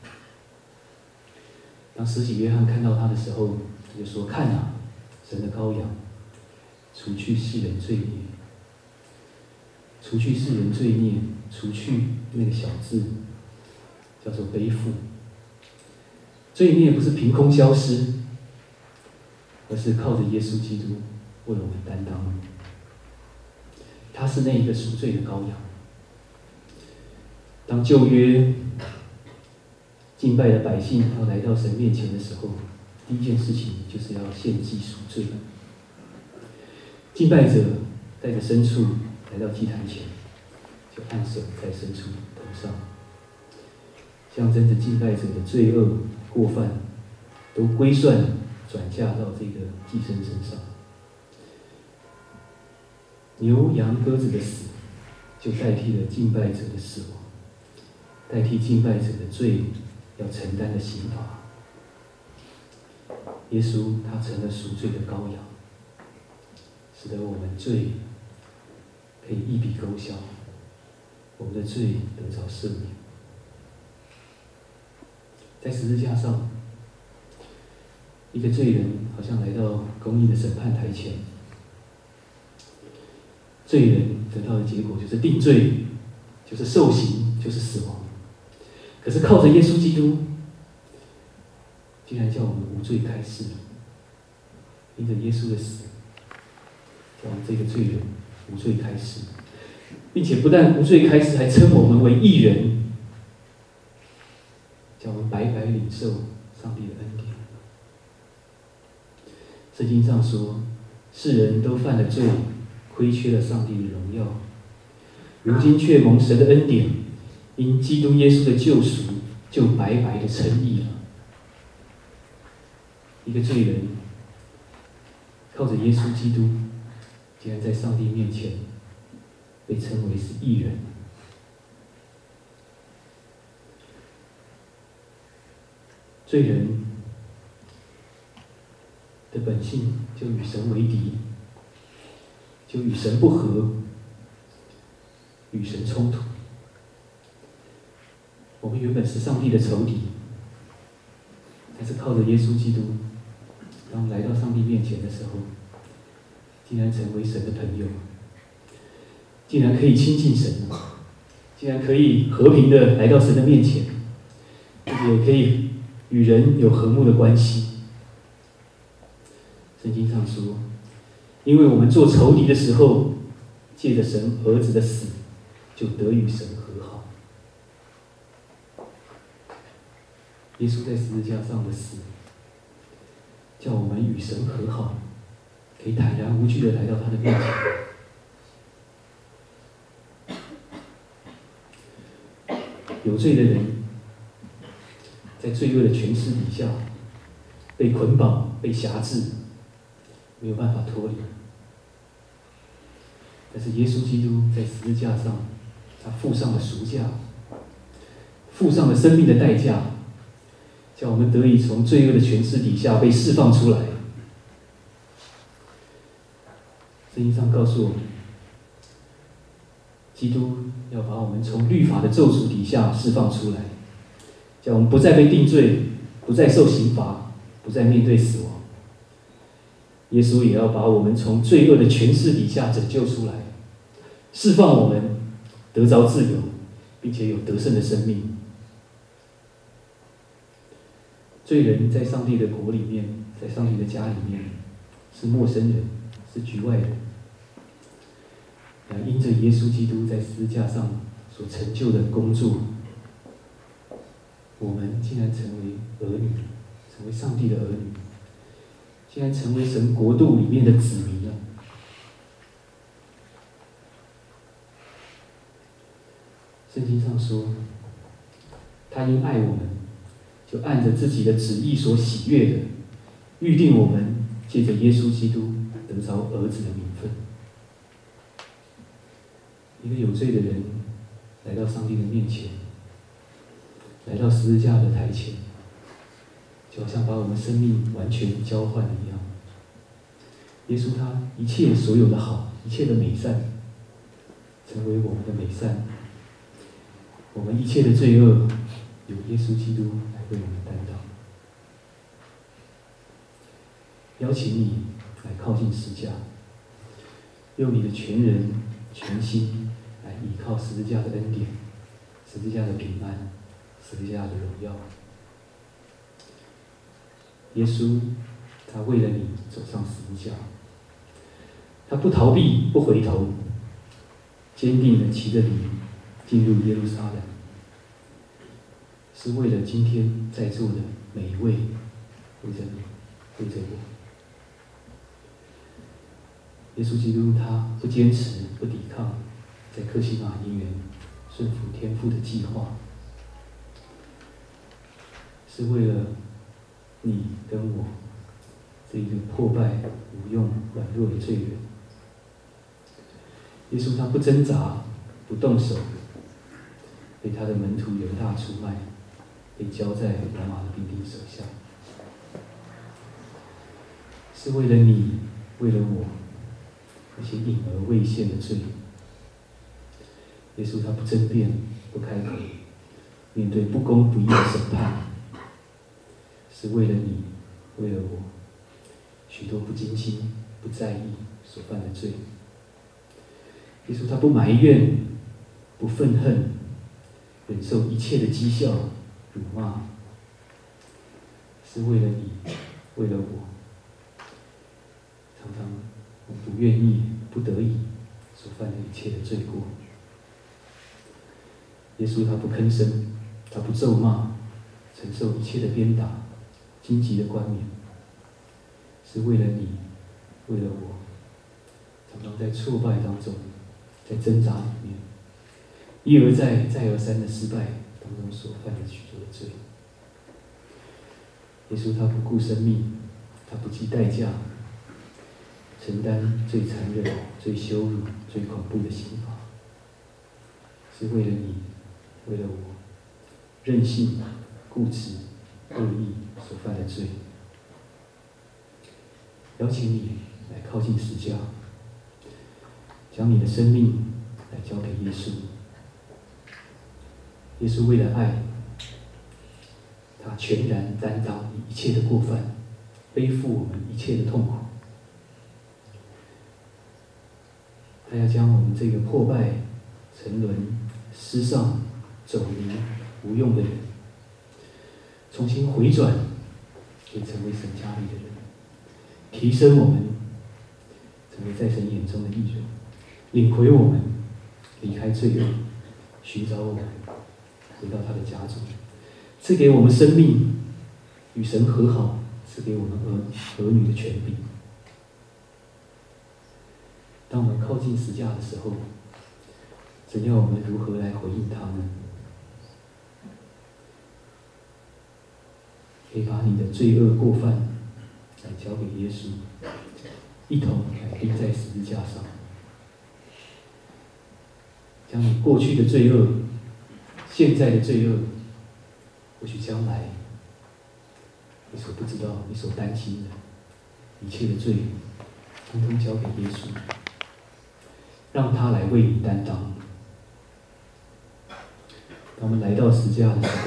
当施洗约翰看到他的时候，他就说：“看啊，神的羔羊，除去世人罪孽，除去世人罪孽，除去那个小字，叫做背负。罪孽不是凭空消失，而是靠着耶稣基督为我们担当。他是那一个赎罪的羔羊。当旧约敬拜的百姓要来到神面前的时候，第一件事情就是要献祭赎罪。敬拜者带着牲畜来到祭坛前，就按手在牲畜头上，象征着敬拜者的罪恶过犯都归算转嫁到这个祭牲身上。牛羊鸽子的死，就代替了敬拜者的死亡，代替敬拜者的罪要承担的刑罚。耶稣他成了赎罪的羔羊，使得我们罪可以一笔勾销，我们的罪得着赦免。在十字架上，一个罪人好像来到公义的审判台前，罪人得到的结果就是定罪，就是受刑，就是死亡。可是靠着耶稣基督，竟然叫我们无罪开释。因着耶稣的死，叫我们这个罪人无罪开释，并且不但无罪开释，还称我们为义人，叫我们白白领受上帝的恩典。圣经上说，世人都犯了罪，亏缺了上帝的荣耀，如今却蒙神的恩典，因基督耶稣的救赎，就白白的称义了。 一个罪人靠着耶稣基督，竟然在上帝面前被称为是义人。罪人的本性就与神为敌，就与神不和，与神冲突。我们原本是上帝的仇敌，但是靠着耶稣基督，当来到上帝面前的时候，竟然成为神的朋友，竟然可以亲近神，竟然可以和平的来到神的面前，也可以与人有和睦的关系。圣经上说，因为我们做仇敌的时候，借着神儿子的死，就得与神和好。耶稣在十字架上的死，叫我们与神和好，可以坦然无惧的来到他的面前。有罪的人，在罪恶的权势底下，被捆绑、被辖制，没有办法脱离。但是耶稣基督在十字架上，他付上了赎价，付上了生命的代价，叫我们得以从罪恶的权势底下被释放出来。圣经上告诉我们，基督要把我们从律法的咒诅底下释放出来，叫我们不再被定罪，不再受刑罚，不再面对死亡。耶稣也要把我们从罪恶的权势底下拯救出来，释放我们得着自由，并且有得胜的生命。罪人在上帝的国里面，在上帝的家里面，是陌生人，是局外人。因着耶稣基督在十字架上所成就的工作，我们竟然成为儿女，成为上帝的儿女，竟然成为神国度里面的子民了。圣经上说，他因爱我们，就按着自己的旨意所喜悦的，预定我们借着耶稣基督得着儿子的名分。一个有罪的人来到上帝的面前，来到十字架的台前，就好像把我们生命完全交换了一样。耶稣他一切所有的好，一切的美善，成为我们的美善。我们一切的罪恶，由耶稣基督来为我们担当。邀请你来靠近十架，用你的全人全心来依靠十字架的恩典，十字架的平安，十字架的荣耀。耶稣他为了你走上十字架，他不逃避，不回头，坚定地骑着你进入耶路撒冷，是为了今天在座的每一位，为着你，为着我。耶稣基督他不坚持，不抵抗，在客西马尼园顺服天父的计划，是为了你跟我这一个破败、无用、软弱的罪人。耶稣他不挣扎，不动手，被他的门徒犹大出卖，被交在罗马的兵丁手下，是为了你，为了我，那些隐而未现的罪。耶稣他不争辩，不开口，面对不公不义的审判，是为了你，为了我，许多不经心、不在意所犯的罪。耶稣他不埋怨，不愤恨，忍受一切的讥笑、辱骂，是为了你，为了我。常常我不愿意、不得已所犯的一切的罪过。耶稣他不吭声，他不咒骂，承受一切的鞭打、荆棘的冠冕，是为了你，为了我。常常在挫败当中，在挣扎里面，一而再、再而三的失败当中所犯的许多的罪。耶稣他不顾生命， 他不计代价承担最残忍、最羞辱、最恐怖的刑罚，是为了你，为了我，任性、固执、恶意所犯的罪。邀请你来靠近十架，将你的生命来交给耶稣。耶稣为了爱，他全然担当你一切的过犯，背负我们一切的痛苦。他要将我们这个破败、沉沦、失丧、走离、无用的人，重新回转，可以成为神家里的人，提升我们，成为在神眼中的义人，领回我们，离开罪恶，寻找我们，回到他的家中，赐给我们生命，与神和好，赐给我们儿女的权柄。当我们靠近十架的时候，神要我们如何来回应他呢？可以把你的罪恶过犯来交给耶稣，一同来钉在十字架上，将你过去的罪恶、现在的罪恶，或许将来你所不知道、你所担心的一切的罪，统统交给耶稣，让他来为你担当。当我们来到十字架的时候，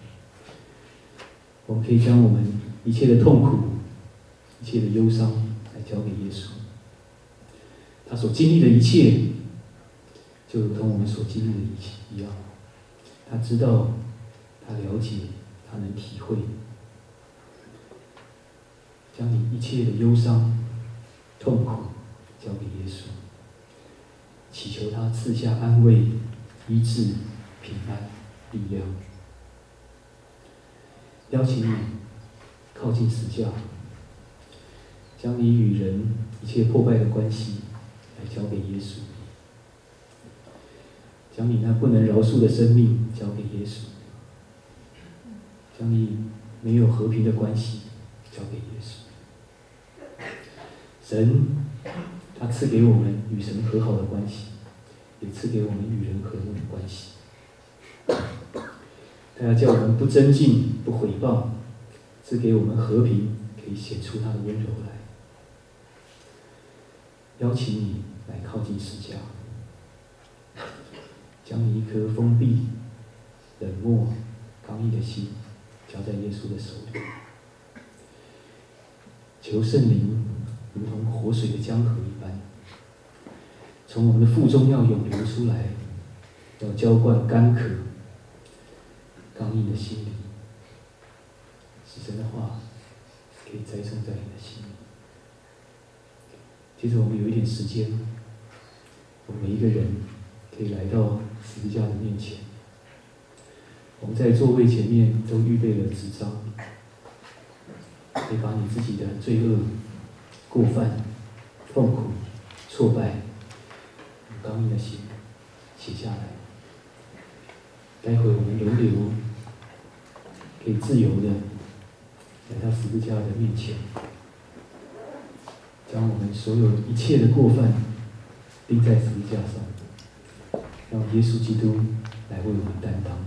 我们可以将我们一切的痛苦、一切的忧伤来交给耶稣。他所经历的一切，就如同我们所经历的一切一样。他知道，他了解，他能体会。将你一切的忧伤、痛苦交给耶稣，祈求他赐下安慰、医治、平安、力量。邀请你靠近十架，将你与人一切破败的关系来交给耶稣，将你那不能饶恕的生命交给耶稣，将你没有和平的关系交给耶稣。神，他赐给我们与神和好的关系，也赐给我们与人和睦的关系。他要叫我们不争竞、不毁谤，赐给我们和平，可以显出他的温柔来。邀请你来靠近十架，将你一颗封闭、冷漠、刚毅的心交在耶稣的手里，求圣灵如同活水的江河一般，从我们的腹中要涌流出来，要浇灌干渴、刚硬的心里，使神的话可以栽种在你的心里。接着我们有一点时间，我们每一个人可以来到十字架的面前。我们在座位前面都预备了纸张，可以把你自己的罪恶、过犯、痛苦、挫败、刚硬的心写下来。待会我们轮流，可以自由的来到十字架的面前，将我们所有一切的过犯钉在十字架上，让耶稣基督来为我们担当。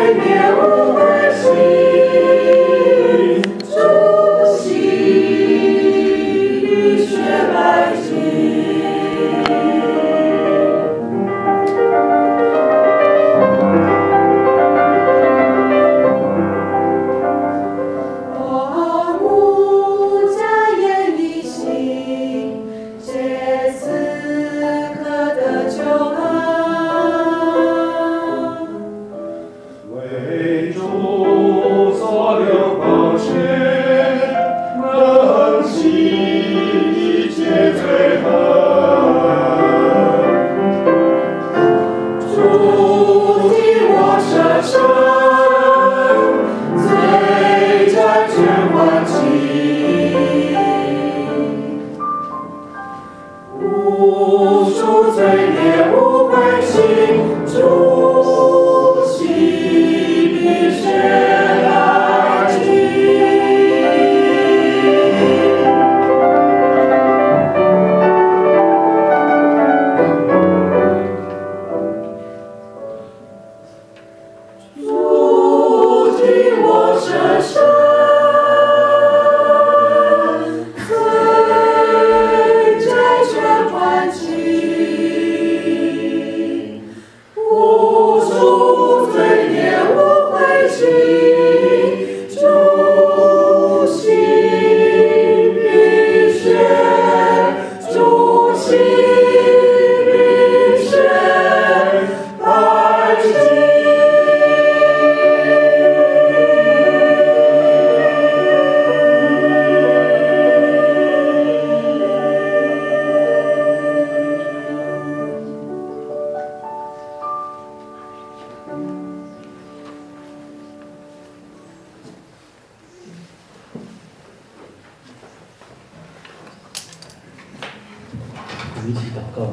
们一起祷告。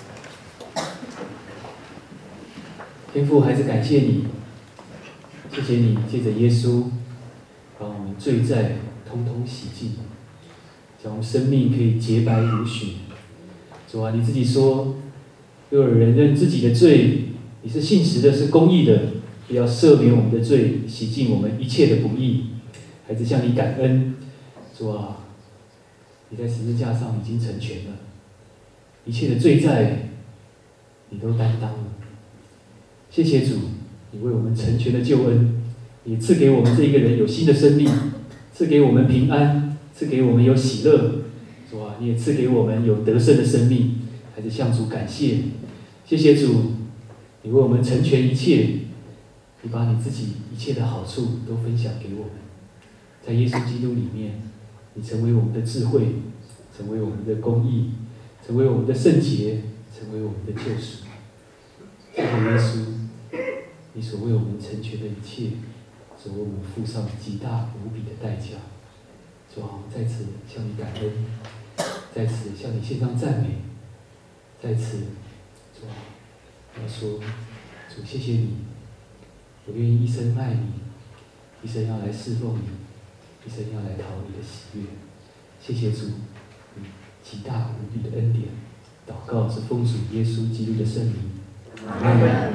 天父，还是感谢你，谢谢你借着耶稣，把我们罪债通通洗净，将我们生命可以洁白如雪。主啊，你自己说，若有人认自己的罪，你是信实的，是公义的，也要赦免我们的罪，洗净我们一切的不义。孩子向你感恩，主啊，你在十字架上已经成全了，一切的罪债你都担当了。谢谢主，你为我们成全了救恩，也赐给我们这一个人有新的生命，赐给我们平安，赐给我们有喜乐。主啊，你也赐给我们有得胜的生命，还是向主感谢。谢谢主，你为我们成全一切，你把你自己一切的好处都分享给我们。在耶稣基督里面，你成为我们的智慧，成为我们的公义，成为我们的圣洁，成为我们的救赎。谢谢耶稣，你所为我们成全的一切，所为我们付上极大无比的代价。主啊，我们在此向你感恩，在此向你献上赞美，在此，主啊，我要说，主谢谢你，我愿意一生爱你，一生要来侍奉你，一生要来讨你的喜悦。谢谢主，极大无比的恩典。祷告是奉主耶稣基督的圣名。阿门。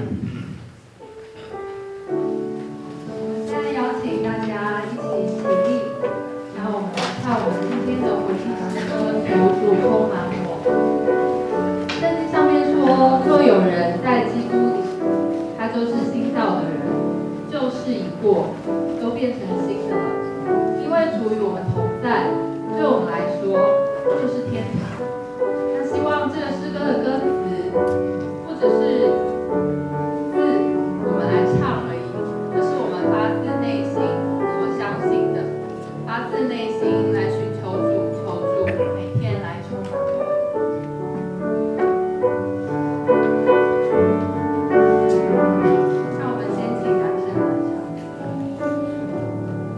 现在邀请大家一起起立，然后我们来唱我们今天的回应诗歌《主充满我》。圣经上面说，若有人在基督里，他就是新造的人，旧事已过，都变成新的了。因为主与我们同在，对我们来说就是天堂。那希望这个诗歌的歌词不只是字我们来唱而已，而是我们发自内心所相信的，发自内心来寻求主，求主每天来充满我。让我们先请男生来唱。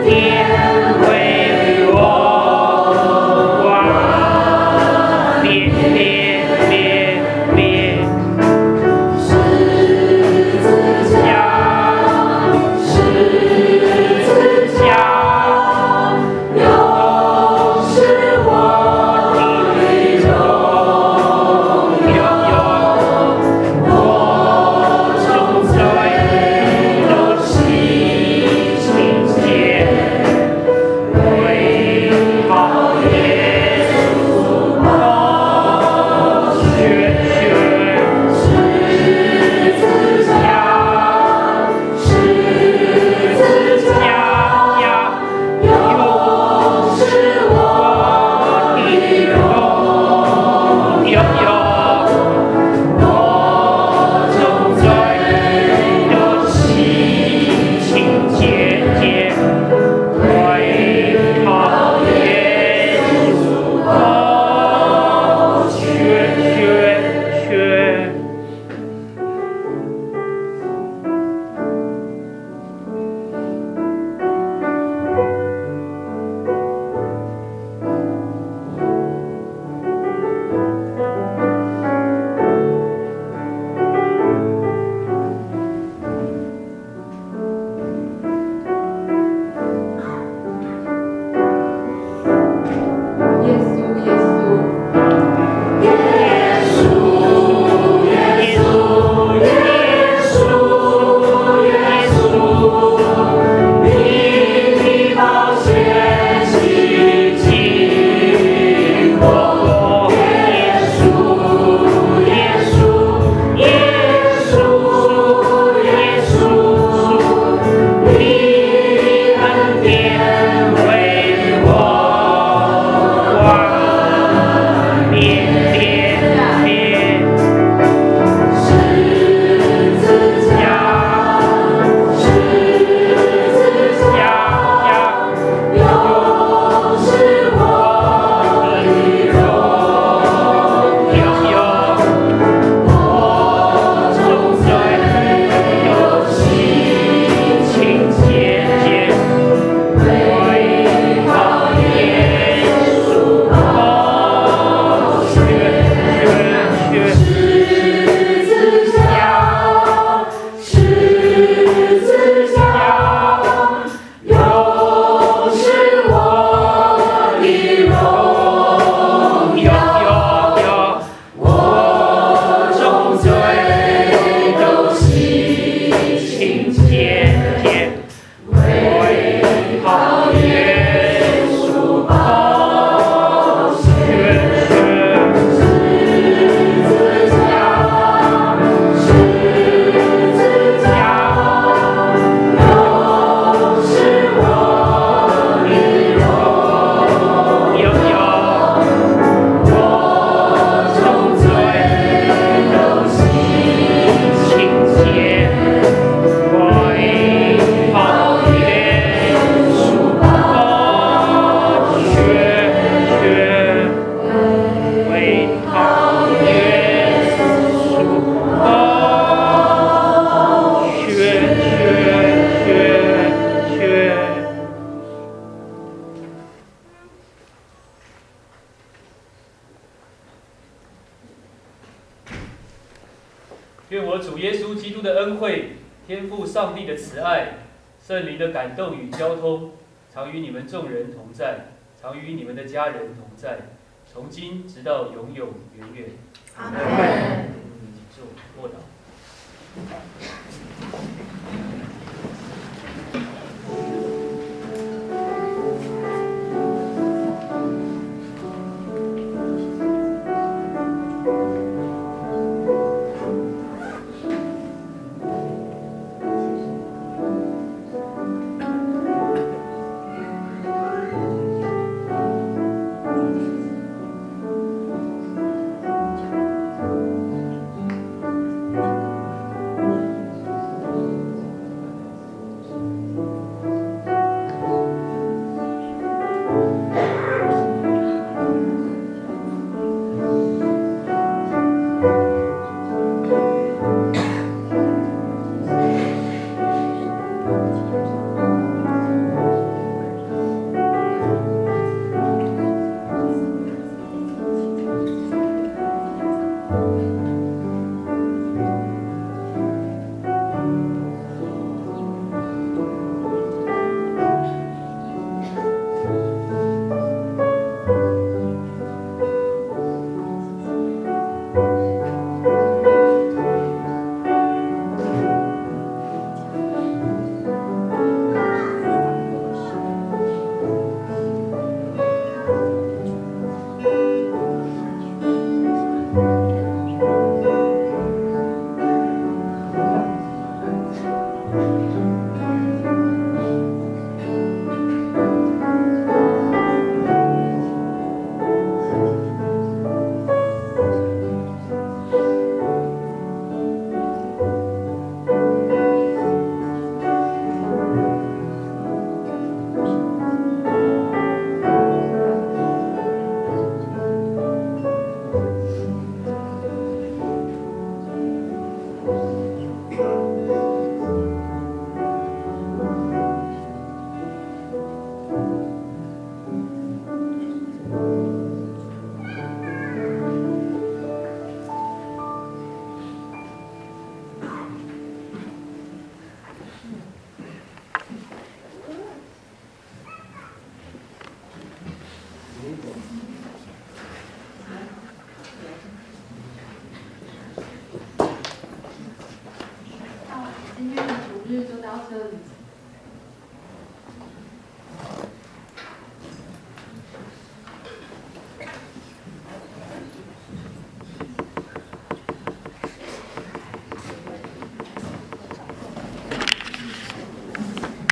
愿我主耶稣基督的恩惠、天父上帝的慈爱、圣灵的感动与交通，常与你们众人同在，常与你们的家人同在，从今直到永永远远。 阿门。 请坐，默祷。